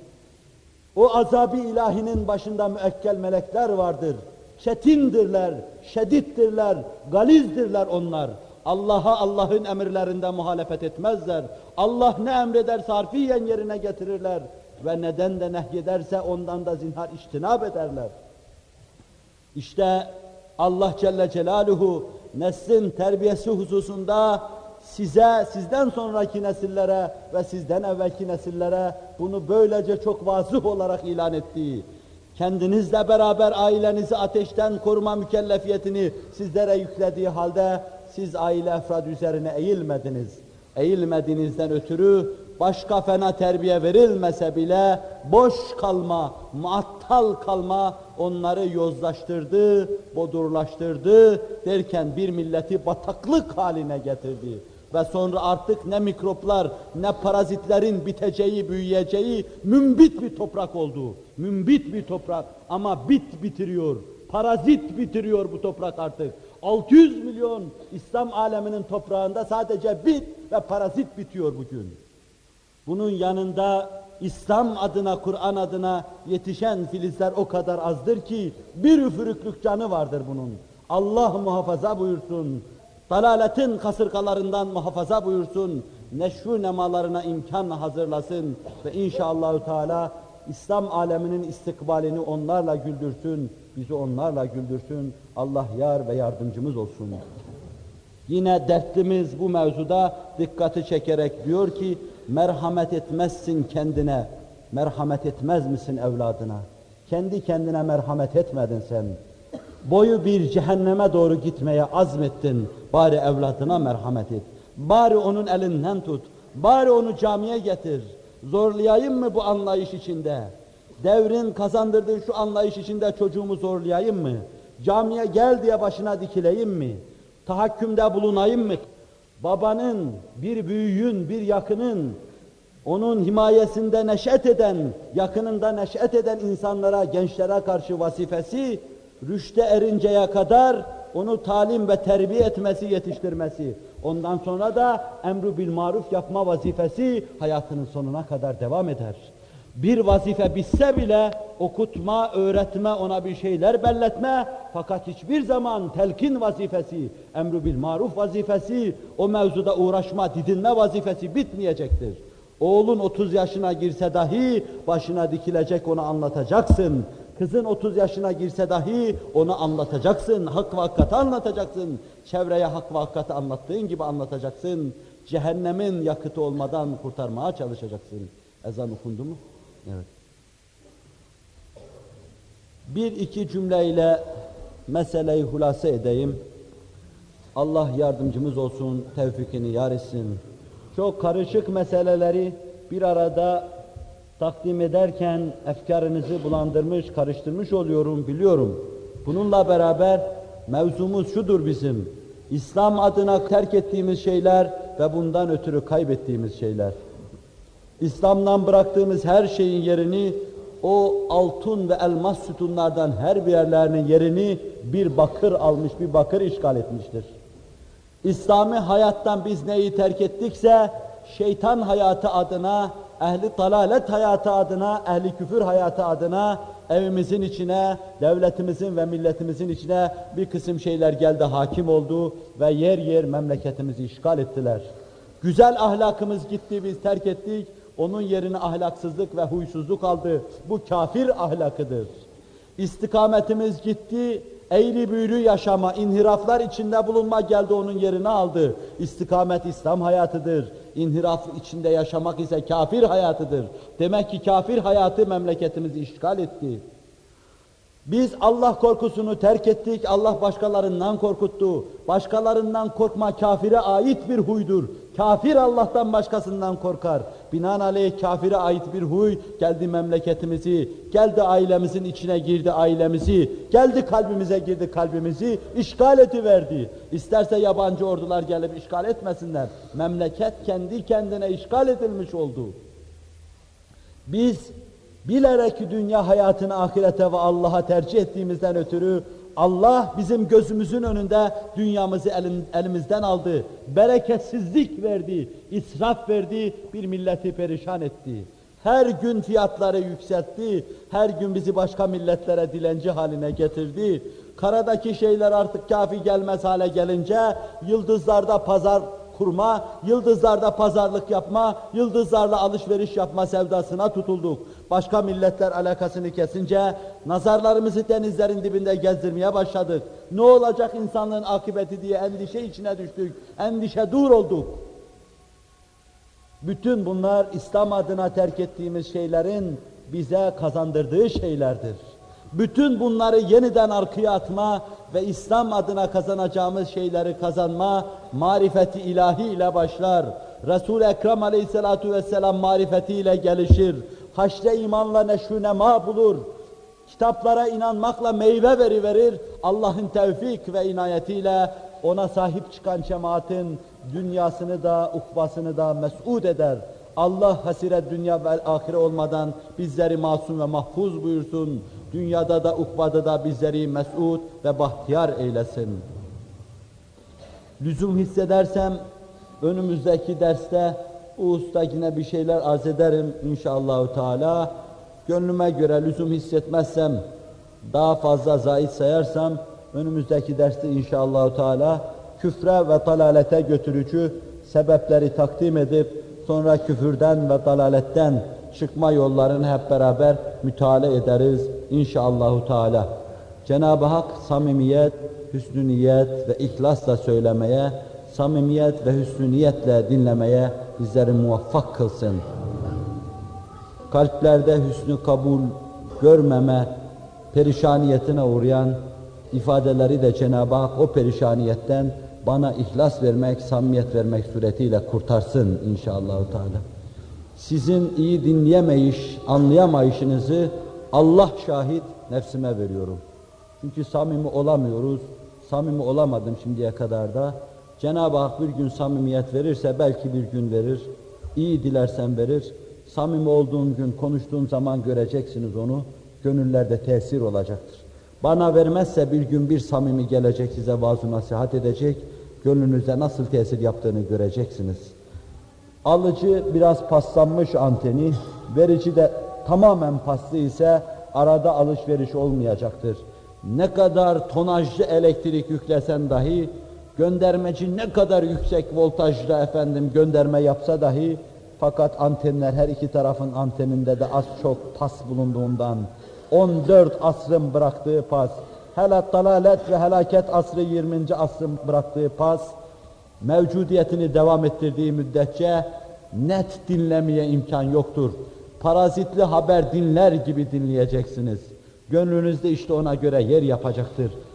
O azab-ı ilahinin başında müekkel melekler vardır. Çetindirler, şedittirler, galizdirler onlar. Allah'a, Allah'ın emirlerinde muhalefet etmezler. Allah ne emrederse harfiyen yerine getirirler ve neden de nehyederse ondan da zinhar içtinab ederler. İşte Allah Celle Celaluhu neslin terbiyesi hususunda size, sizden sonraki nesillere ve sizden evvelki nesillere bunu böylece çok vazıh olarak ilan ettiği, kendinizle beraber ailenizi ateşten koruma mükellefiyetini sizlere yüklediği halde siz aile efradı üzerine eğilmediniz. Eğilmediğinizden ötürü başka fena terbiye verilmese bile boş kalma, muattal kalma onları yozlaştırdı, bodurlaştırdı derken bir milleti bataklık haline getirdi. Ve sonra artık ne mikroplar, ne parazitlerin biteceği, büyüyeceği mümbit bir toprak oldu. Mümbit bir toprak ama bit bitiriyor, parazit bitiriyor bu toprak artık. altı yüz milyon İslam aleminin toprağında sadece bit ve parazit bitiyor bugün. Bunun yanında İslam adına, Kur'an adına yetişen filizler o kadar azdır ki bir üfürüklük canı vardır bunun. Allah muhafaza buyursun, dalaletin kasırgalarından muhafaza buyursun, neşru nemalarına imkan hazırlasın ve inşallahü teala İslam aleminin istikbalini onlarla güldürsün, bizi onlarla güldürsün. Allah yar ve yardımcımız olsun. Yine dertlimiz bu mevzuda dikkati çekerek diyor ki, merhamet etmezsin kendine, merhamet etmez misin evladına? Kendi kendine merhamet etmedin sen. Boyu bir cehenneme doğru gitmeye azmettin, bari evladına merhamet et. Bari onun elinden tut, bari onu camiye getir. Zorlayayım mı bu anlayış içinde? Devrin kazandırdığı şu anlayış içinde çocuğumu zorlayayım mı? Camiye gel diye başına dikileyim mi? Tahakkümde bulunayım mı? Babanın, bir büyüğün, bir yakının, onun himayesinde neş'et eden, yakınında neş'et eden insanlara, gençlere karşı vazifesi, rüşte erinceye kadar onu talim ve terbiye etmesi, yetiştirmesi. Ondan sonra da emru bil maruf yapma vazifesi hayatının sonuna kadar devam eder. Bir vazife bitse bile okutma, öğretme, ona bir şeyler belletme, fakat hiçbir zaman telkin vazifesi, emru bil maruf vazifesi, o mevzuda uğraşma, didinme vazifesi bitmeyecektir. Oğlun otuz yaşına girse dahi başına dikilecek, onu anlatacaksın. Kızın otuz yaşına girse dahi onu anlatacaksın, hak ve hakikati anlatacaksın. Çevreye hak ve hakikati anlattığın gibi anlatacaksın. Cehennemin yakıtı olmadan kurtarmaya çalışacaksın. Ezan okundu mu? Evet. Bir iki cümleyle meseleyi hulasa edeyim. Allah yardımcımız olsun, tevfikini yar etsin. Çok karışık meseleleri bir arada takdim ederken efkarınızı bulandırmış, karıştırmış oluyorum, biliyorum. Bununla beraber mevzumuz şudur bizim: İslam adına terk ettiğimiz şeyler ve bundan ötürü kaybettiğimiz şeyler. İslam'dan bıraktığımız her şeyin yerini, o altın ve elmas sütunlardan her bir yerlerinin yerini bir bakır almış, bir bakır işgal etmiştir. İslami hayattan biz neyi terk ettikse, şeytan hayatı adına, ehli dalalet hayatı adına, ehli küfür hayatı adına, evimizin içine, devletimizin ve milletimizin içine bir kısım şeyler geldi, hakim oldu ve yer yer memleketimizi işgal ettiler. Güzel ahlakımız gitti, biz terk ettik, onun yerine ahlaksızlık ve huysuzluk aldı. Bu kafir ahlakıdır. İstikametimiz gitti, eğri büğrü yaşama, inhiraflar içinde bulunma geldi, onun yerini aldı. İstikamet İslam hayatıdır. İnhiraf içinde yaşamak ise kafir hayatıdır. Demek ki kafir hayatı memleketimizi işgal etti. Biz Allah korkusunu terk ettik, Allah başkalarından korkuttu. Başkalarından korkma kafire ait bir huydur. Kafir Allah'tan başkasından korkar. Binaenaleyh kafire ait bir huy geldi memleketimizi, geldi ailemizin içine girdi ailemizi, geldi kalbimize girdi kalbimizi, işgal ediverdi. İsterse yabancı ordular gelip işgal etmesinler. Memleket kendi kendine işgal edilmiş oldu. Biz bilerek dünya hayatını ahirete ve Allah'a tercih ettiğimizden ötürü Allah bizim gözümüzün önünde dünyamızı elim, elimizden aldı. Bereketsizlik verdi, israf verdi, bir milleti perişan etti. Her gün fiyatları yükseltti, her gün bizi başka milletlere dilenci haline getirdi. Karadaki şeyler artık kafi gelmez hale gelince yıldızlarda pazar kurma, yıldızlarda pazarlık yapma, yıldızlarla alışveriş yapma sevdasına tutulduk. Başka milletler alakasını kesince nazarlarımızı denizlerin dibinde gezdirmeye başladık. Ne olacak insanlığın akıbeti diye endişe içine düştük, endişe dur olduk. Bütün bunlar İslam adına terk ettiğimiz şeylerin bize kazandırdığı şeylerdir. Bütün bunları yeniden arkaya atma ve İslam adına kazanacağımız şeyleri kazanma, marifeti ilahi ile başlar. Resul-i Ekrem aleyhissalatu vesselam marifetiyle gelişir. Haşre imanla neşru nema bulur. Kitaplara inanmakla meyve veriverir. Allah'ın tevfik ve inayetiyle ona sahip çıkan cemaatin dünyasını da, ukbasını da mes'ud eder. Allah hasiret dünya ve ahire olmadan bizleri masum ve mahfuz buyursun. Dünyada da ukbada da bizleri mes'ud ve bahtiyar eylesin. Lüzum hissedersem önümüzdeki derste bu usta yine bir şeyler arz ederim inşallahü teala. Gönlüme göre lüzum hissetmezsem, daha fazla zahit sayarsam önümüzdeki derste inşallahü teala küfre ve dalalete götürücü sebepleri takdim edip sonra küfürden ve dalaletten çıkma yollarını hep beraber müteala ederiz inşallahü teala. Cenab-ı Hak samimiyet, hüsnü niyet ve ihlasla söylemeye, samimiyet ve hüsnü niyetle dinlemeye bizleri muvaffak kılsın. Kalplerde hüsnü kabul görmeme perişaniyetine uğrayan ifadeleri de Cenab-ı Hak o perişaniyetten bana ihlas vermek, samimiyet vermek suretiyle kurtarsın inşallahü teala. Sizin iyi dinleyemeyiş, anlayamayışınızı Allah şahit nefsime veriyorum. Çünkü samimi olamıyoruz, samimi olamadım şimdiye kadar da. Cenab-ı Hak bir gün samimiyet verirse belki bir gün verir, iyi dilersen verir. Samimi olduğun gün, konuştuğun zaman göreceksiniz onu, gönüllerde tesir olacaktır. Bana vermezse bir gün bir samimi gelecek, size vaaz-ı nasihat edecek, gönlünüzde nasıl tesir yaptığını göreceksiniz. Alıcı biraz paslanmış anteni, verici de tamamen paslı ise arada alışveriş olmayacaktır. Ne kadar tonajlı elektrik yüklesen dahi, göndermeci ne kadar yüksek voltajlı efendim gönderme yapsa dahi, fakat antenler her iki tarafın anteninde de az çok pas bulunduğundan, on dört asrın bıraktığı pas, hele dalalet ve helaket asrı yirminci asrın bıraktığı pas, mevcudiyetini devam ettirdiği müddetçe net dinlemeye imkan yoktur. Parazitli haber dinler gibi dinleyeceksiniz. Gönlünüzde işte ona göre yer yapacaktır.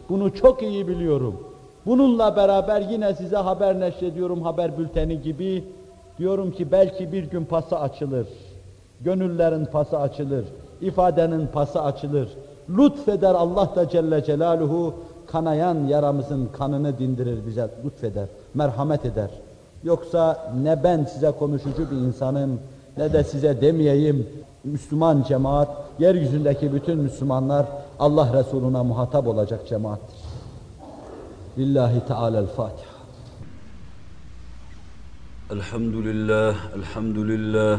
Bunu çok iyi biliyorum. Bununla beraber yine size haber neşrediyorum, haber bülteni gibi. Diyorum ki belki bir gün pası açılır. Gönüllerin pası açılır. İfadenin pası açılır. Lütfeder Allah da Celle Celaluhu, kanayan yaramızın kanını dindirir bize, lütfeder, merhamet eder. Yoksa ne ben size konuşucu bir insanım, ne de size demeyeyim, Müslüman cemaat, yeryüzündeki bütün Müslümanlar Allah Resuluna muhatap olacak cemaattir. Lillahi Teala'l-Fatiha. Elhamdülillah, elhamdülillah.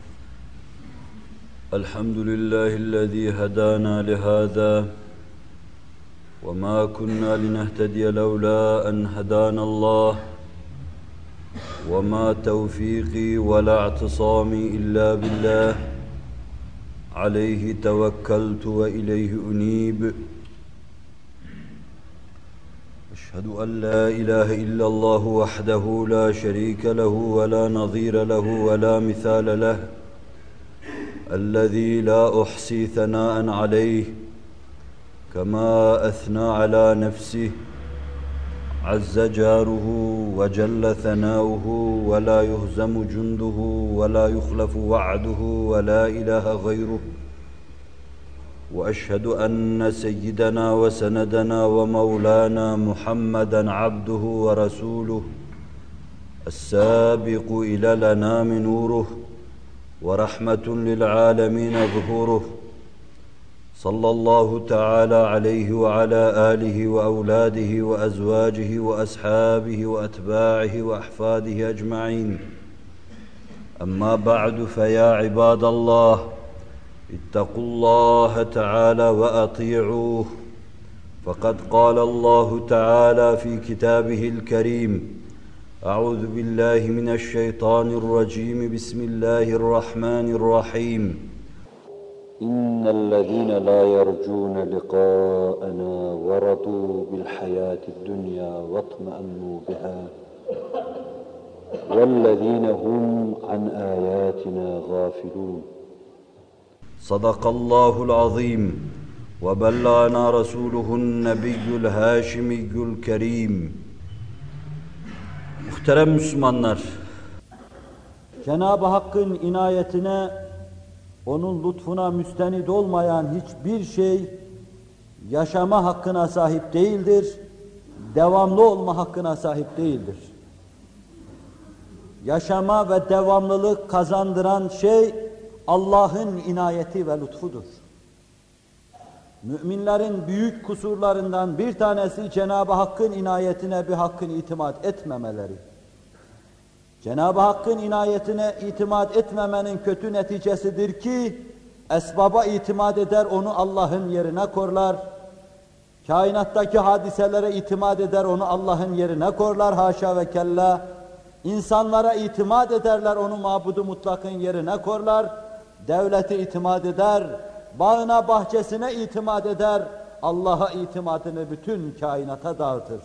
Elhamdülillahillezî hedâna lihâdâ ve mâ kunnâ linehtediye levlâ en hedânallâh ve mâ tevfîqî ve lâ i'tisâmî illâ billâh aleyhi tevekkeltu ve ileyhi unîb. أشهد أن لا إله إلا الله وحده لا شريك له ولا نظير له ولا مثال له الذي لا أحصي ثناء عليه كما أثنى على نفسه عز جاره وجل ثناؤه ولا يهزم جنده ولا يخلف وعده ولا إله غيره. وأشهد أن سيدنا وسندنا ومولانا محمدًا عبده ورسوله السابق إلى الأنام نوره ورحمة للعالمين ظهوره صلى الله تعالى عليه وعلى آله وأولاده وأزواجه وأصحابه وأتباعه وأحفاده أجمعين. أما بعد فيا عباد الله اتقوا الله تعالى وأطيعوه فقد قال الله تعالى في كتابه الكريم أعوذ بالله من الشيطان الرجيم بسم الله الرحمن الرحيم إن الذين لا يرجون لقاءنا ورضوا بالحياة الدنيا واطمأنوا بها والذين هم عن آياتنا غافلون. صدق الله العظيم وبلغنا رسوله النبي الهاشمي الكريم. Muhterem Müslümanlar, Cenab-ı Hakk'ın inayetine, onun lütfuna müstenid olmayan hiçbir şey yaşama hakkına sahip değildir, devamlı olma hakkına sahip değildir. Yaşama ve devamlılık kazandıran şey Allah'ın inayeti ve lütfudur. Müminlerin büyük kusurlarından bir tanesi Cenab-ı Hakk'ın inayetine bir hakkın itimat etmemeleri. Cenab-ı Hakk'ın inayetine itimat etmemenin kötü neticesidir ki esbaba itimat eder, onu Allah'ın yerine korlar. Kainattaki hadiselere itimat eder, onu Allah'ın yerine korlar, haşa ve kella. İnsanlara itimat ederler, onu mabudu mutlakın yerine korlar. Devlete itimat eder, bağına bahçesine itimat eder, Allah'a itimadını bütün kainata dağıtır.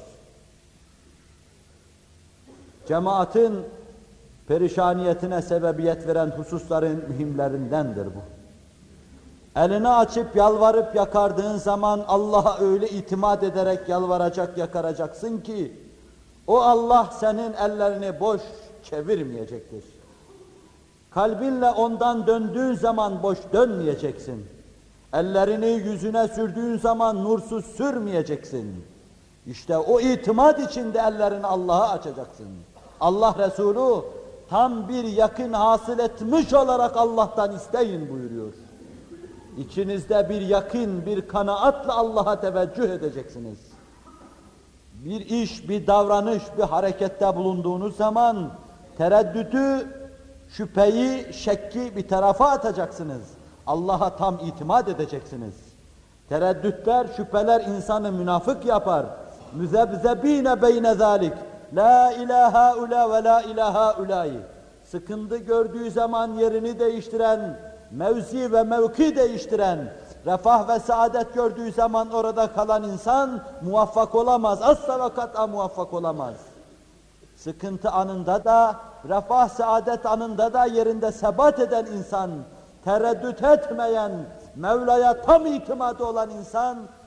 Cemaatin perişaniyetine sebebiyet veren hususların mühimlerindendir bu. Elini açıp yalvarıp yakardığın zaman Allah'a öyle itimat ederek yalvaracak, yakaracaksın ki o Allah senin ellerini boş çevirmeyecektir. Kalbinle ondan döndüğün zaman boş dönmeyeceksin. Ellerini yüzüne sürdüğün zaman nursuz sürmeyeceksin. İşte o itimat içinde ellerini Allah'a açacaksın. Allah Resulü tam bir yakın hasıl etmiş olarak Allah'tan isteyin buyuruyor. İçinizde bir yakın, bir kanaatla Allah'a teveccüh edeceksiniz. Bir iş, bir davranış, bir harekette bulunduğunuz zaman tereddütü, şüpheyi, şekki bir tarafa atacaksınız. Allah'a tam itimat edeceksiniz. Tereddütler, şüpheler insanı münafık yapar. Müzebzebine beyne zalik. La ilahe ula ve la ilahe ulai. Sıkıntı gördüğü zaman yerini değiştiren, mevzi ve mevki değiştiren, refah ve saadet gördüğü zaman orada kalan insan muvaffak olamaz. Asla ve kat'a muvaffak olamaz. Sıkıntı anında da, refah, saadet anında da yerinde sebat eden insan, tereddüt etmeyen, Mevla'ya tam itimadı olan insan,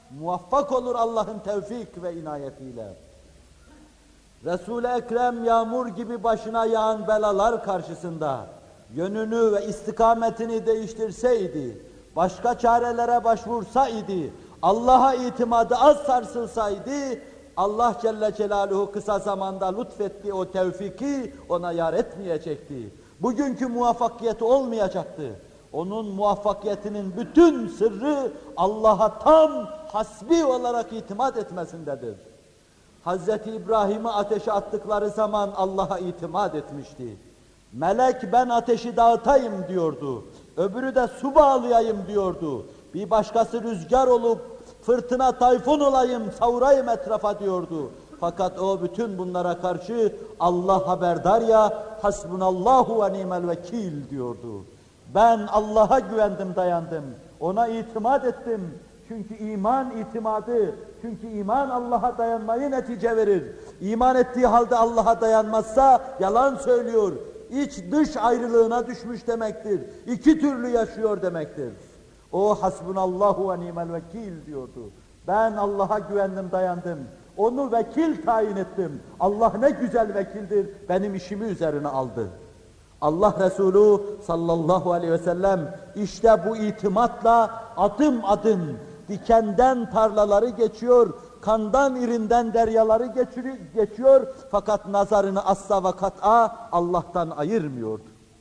muvaffak olur Allah'ın tevfik ve inayetiyle. Resul-i Ekrem yağmur gibi başına yağan belalar karşısında yönünü ve istikametini değiştirseydi, başka çarelere başvursaydı, Allah'a itimadı az sarsılsaydı, Allah Celle Celaluhu kısa zamanda lütfetti o tevfiki ona yar etmeyecekti. Bugünkü muvaffakiyeti olmayacaktı. Onun muvaffakiyetinin bütün sırrı Allah'a tam hasbi olarak itimat etmesindedir. Hazreti İbrahim'i ateşe attıkları zaman Allah'a itimat etmişti. Melek ben ateşi dağıtayım diyordu. Öbürü de su bağlayayım diyordu. Bir başkası rüzgar olup fırtına tayfun olayım, savurayım etrafa diyordu. Fakat o bütün bunlara karşı Allah haberdar ya, hasbunallahu ve nimel vekil diyordu. Ben Allah'a güvendim, dayandım. Ona itimat ettim. Çünkü iman itimadı, çünkü iman Allah'a dayanmayı netice verir. İman ettiği halde Allah'a dayanmazsa yalan söylüyor. İç dış ayrılığına düşmüş demektir. İki türlü yaşıyor demektir. O hasbunallahu ve nimel vekil diyordu. Ben Allah'a güvendim, dayandım. Onu vekil tayin ettim. Allah ne güzel vekildir, benim işimi üzerine aldı. Allah Resulü sallallahu aleyhi ve sellem işte bu itimatla adım adım dikenden tarlaları geçiyor, kandan irinden deryaları geçiyor, fakat nazarını asla ve kat'a Allah'tan ayırmıyordu.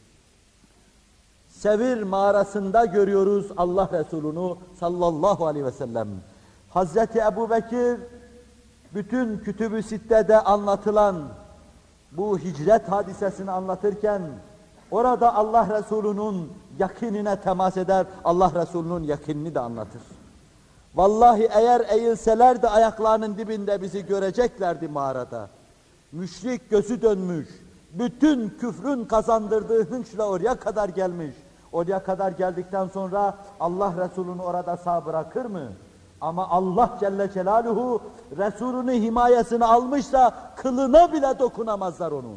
Sevir mağarasında görüyoruz Allah Resulü'nü sallallahu aleyhi ve sellem. Hazreti Ebu Bekir bütün Kütüb-ü Sitte'de anlatılan bu hicret hadisesini anlatırken orada Allah Resulü'nün yakinine temas eder, Allah Resulü'nün yakinini de anlatır. Vallahi eğer eğilselerdi ayaklarının dibinde bizi göreceklerdi mağarada. Müşrik gözü dönmüş, bütün küfrün kazandırdığı hınçla oraya kadar gelmiş. Oraya kadar geldikten sonra Allah Resulü'nü orada sağ bırakır mı? Ama Allah Celle Celaluhu Resulünü himayesine almışsa kılına bile dokunamazlar onun.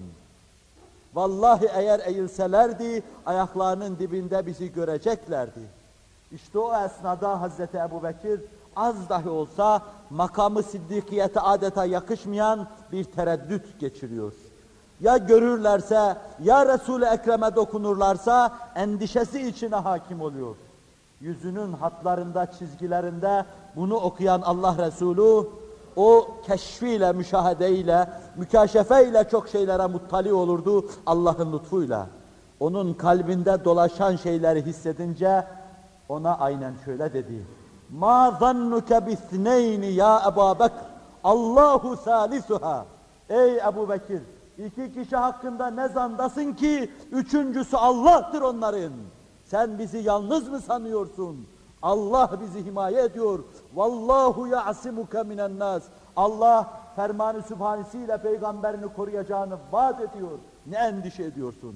Vallahi eğer eğilselerdi ayaklarının dibinde bizi göreceklerdi. İşte o esnada Hazreti Ebu Bekir az dahi olsa makamı siddikiyete adeta yakışmayan bir tereddüt geçiriyor. Ya görürlerse, ya Resul-i Ekrem'e dokunurlarsa endişesi içine hakim oluyor. Yüzünün hatlarında, çizgilerinde bunu okuyan Allah Resulü o keşfiyle, müşahedeyle, mükaşefeyle çok şeylere muttali olurdu Allah'ın lütfuyla. Onun kalbinde dolaşan şeyleri hissedince ona aynen şöyle dedi. Ma zannuke bisneyni ya Ebu Bekir, Allahu salisuha. Ey Ebu Bekir, iki kişi hakkında ne zandasın ki üçüncüsü Allah'tır onların. Sen bizi yalnız mı sanıyorsun? Allah bizi himaye ediyor. Vallahu ya'simuke minen nas. Allah fermanı sübhanesiyle peygamberini koruyacağını vaat ediyor. Ne endişe ediyorsun?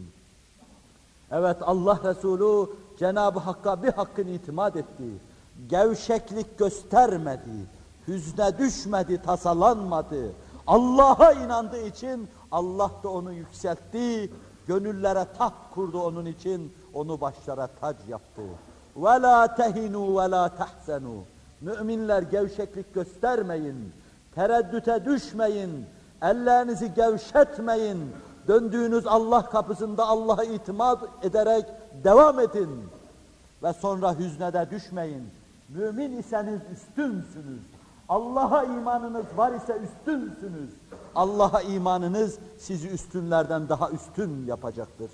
Evet, Allah Resulü Cenab-ı Hakk'a bir hakkın itimat etti. Gevşeklik göstermedi. Hüzne düşmedi, tasalanmadı. Allah'a inandığı için Allah da onu yükseltti. Gönüllere taht kurdu onun için. Onu başlara tac yaptı. وَلَا تَهِنُوا وَلَا تَحْسَنُوا. Müminler gevşeklik göstermeyin, tereddüte düşmeyin, ellerinizi gevşetmeyin. Döndüğünüz Allah kapısında Allah'a itimat ederek devam edin. Ve sonra hüznede düşmeyin. Mümin iseniz üstünsünüz. Allah'a imanınız var ise üstünsünüz. Allah'a imanınız sizi üstünlerden daha üstün yapacaktır.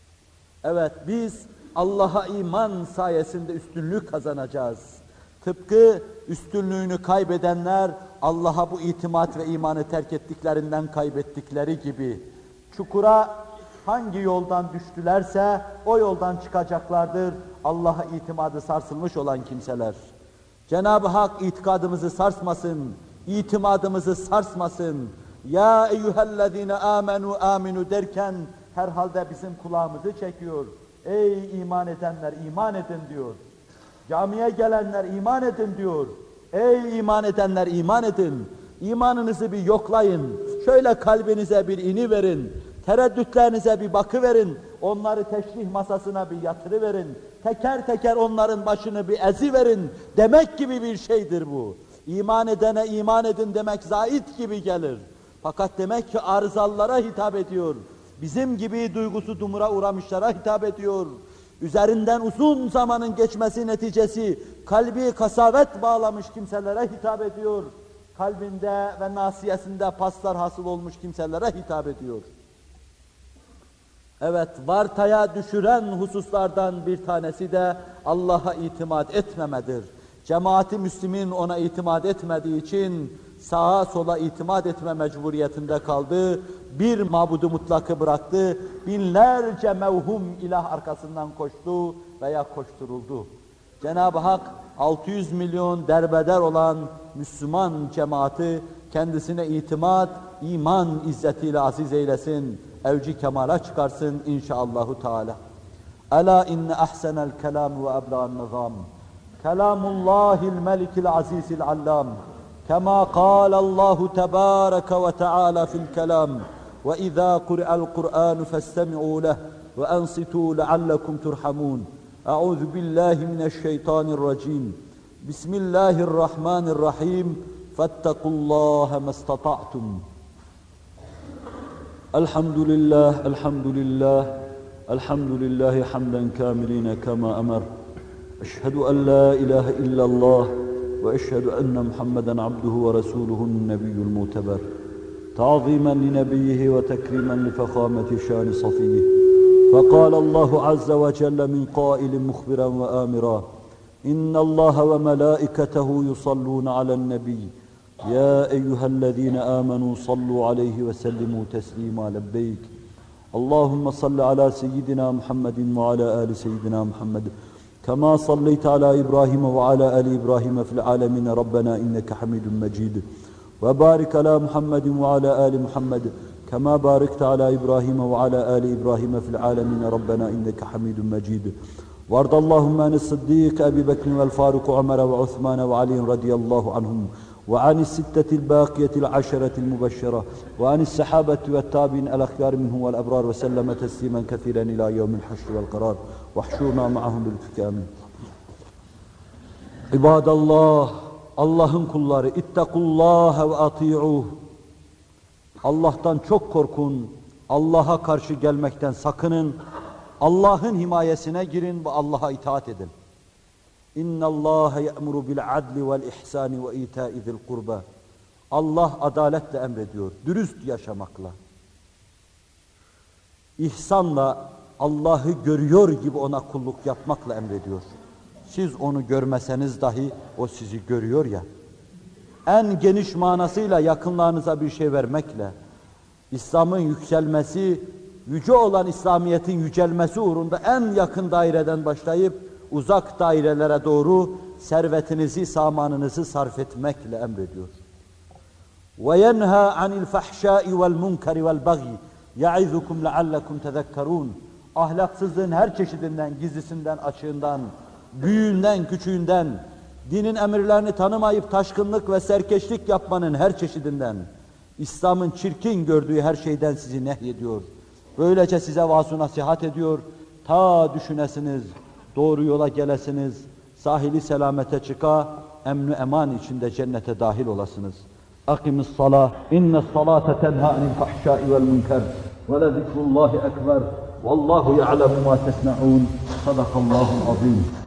Evet, biz Allah'a iman sayesinde üstünlük kazanacağız. Tıpkı üstünlüğünü kaybedenler Allah'a bu itimat ve imanı terk ettiklerinden kaybettikleri gibi çukura hangi yoldan düştülerse o yoldan çıkacaklardır Allah'a itimadı sarsılmış olan kimseler. Cenab-ı Hak itikadımızı sarsmasın, itimadımızı sarsmasın. Ya eyyühellezine amenu aminu derken herhalde bizim kulağımızı çekiyor. Ey iman edenler iman edin diyor. Camiye gelenler iman edin diyor. Ey iman edenler iman edin. İmanınızı bir yoklayın. Şöyle kalbinize bir ini verin. Tereddütlerinize bir bakıverin. onları teşrih masasına bir yatırıverin, teker teker onların başını bir eziverin demek gibi bir şeydir bu. İman edene iman edin demek zait gibi gelir. Fakat demek ki arızalılara hitap ediyor. Bizim gibi duygusu dumura uğramışlara hitap ediyor. Üzerinden uzun zamanın geçmesi neticesi kalbi kasavet bağlamış kimselere hitap ediyor. Kalbinde ve nasiyesinde paslar hasıl olmuş kimselere hitap ediyor. Evet, vartaya düşüren hususlardan bir tanesi de Allah'a itimat etmemedir. Cemaat-i Müslümin ona itimat etmediği için sağa sola itimat etme mecburiyetinde kaldı. Bir mabudu mutlakı bıraktı, binlerce mevhum ilah arkasından koştu veya koşturuldu. Cenab-ı Hak altı yüz milyon derbeder olan Müslüman cemaati kendisine itimat, iman izzetiyle aziz eylesin, evci kemala çıkarsın inşaallahu teala. Ela inne ahsenel kelam ve ebla'n nizam. Kelamullahil melikil azizil allam. Kema kâlallahu tebâreke ve teâlâ fil kelam. Ve izâ kuri'al Kur'ânu festemi'û leh ve ensitû leallekum turhamûn. Eûzu billahi mineşşeytanirracim. Bismillahirrahmanirrahim. Fettekullâhe mestata'tum. Elhamdülillah, elhamdülillah, elhamdülillahi hamden kâmiline kema emer. Eşhedü en la ilahe illallah ve eşhedü enne Muhammeden abduhu ve resuluhu'n nebiyyul muteber. Ta'zimen li nebiyyihi ve tekrimen li fekâmeti şâni safiyyih. Fekâle Allahu azze ve celle min qâilin muhbiren ve âmira. İnnallâhe ve melâiketehu yusallûne alen nebiyy. يا أيها الذين آمنوا صلوا عليه وسلموا تسليما لبيك اللهم صل على سيدنا محمد وعلى آل سيدنا محمد كما صليت على إبراهيم وعلى آل إبراهيم في العالمين ربنا إنك حميد مجيد وبارك على محمد وعلى آل محمد كما باركت على إبراهيم وعلى آل إبراهيم في العالمين ربنا إنك حميد مجيد وارض اللهم عن الصديق أبي بكر والفاروق وعمر وعثمان وعلي رضي الله عنهم وعن الستة الباقية العشرة المبشرة وعن السحابة والتابعين الأخيار منهم والأبرار وسلم تسليما كثيرا إلى يوم الحشر والقرار واحشرنا معهم بلطفك آمين. عباد الله Allah'ın kulları ittakullaha ve ati'uh. Allah'tan çok korkun, Allah'a karşı gelmekten sakının, Allah'ın himayesine girin ve Allah'a itaat edin. İnna Allah ya'muru bil adli vel ihsani ve ita'i zil kurba. Allah adaletle emrediyor, dürüst yaşamakla, ihsanla, Allah'ı görüyor gibi ona kulluk yapmakla emrediyor. Siz onu görmeseniz dahi o sizi görüyor ya. En geniş manasıyla yakınlarınıza bir şey vermekle, İslam'ın yükselmesi, yüce olan İslamiyet'in yücelmesi uğrunda en yakın daireden başlayıp uzak dairelere doğru servetinizi, samanınızı sarf etmekle emrediyor. وَيَنْهَا عَنِ الْفَحْشَاءِ وَالْمُنْكَرِ وَالْبَغْيِ يَعِذُكُمْ لَعَلَّكُمْ تَذَكَّرُونَ. Ahlaksızlığın her çeşidinden, gizlisinden, açığından, büyüğünden, küçüğünden, dinin emirlerini tanımayıp taşkınlık ve serkeşlik yapmanın her çeşidinden, İslam'ın çirkin gördüğü her şeyden sizi nehyediyor. Böylece size vaaz-ı nasihat ediyor, ta düşünesiniz, doğru yola gelesiniz, sahili selamete çıka, emn-i eman içinde cennete dahil olasınız. Akimis salah, innes salate tenha anil fahşai vel münker, ve le zikrullahi ekber, vallahu ya'lemu ma tesna'un, sadakallahul azim.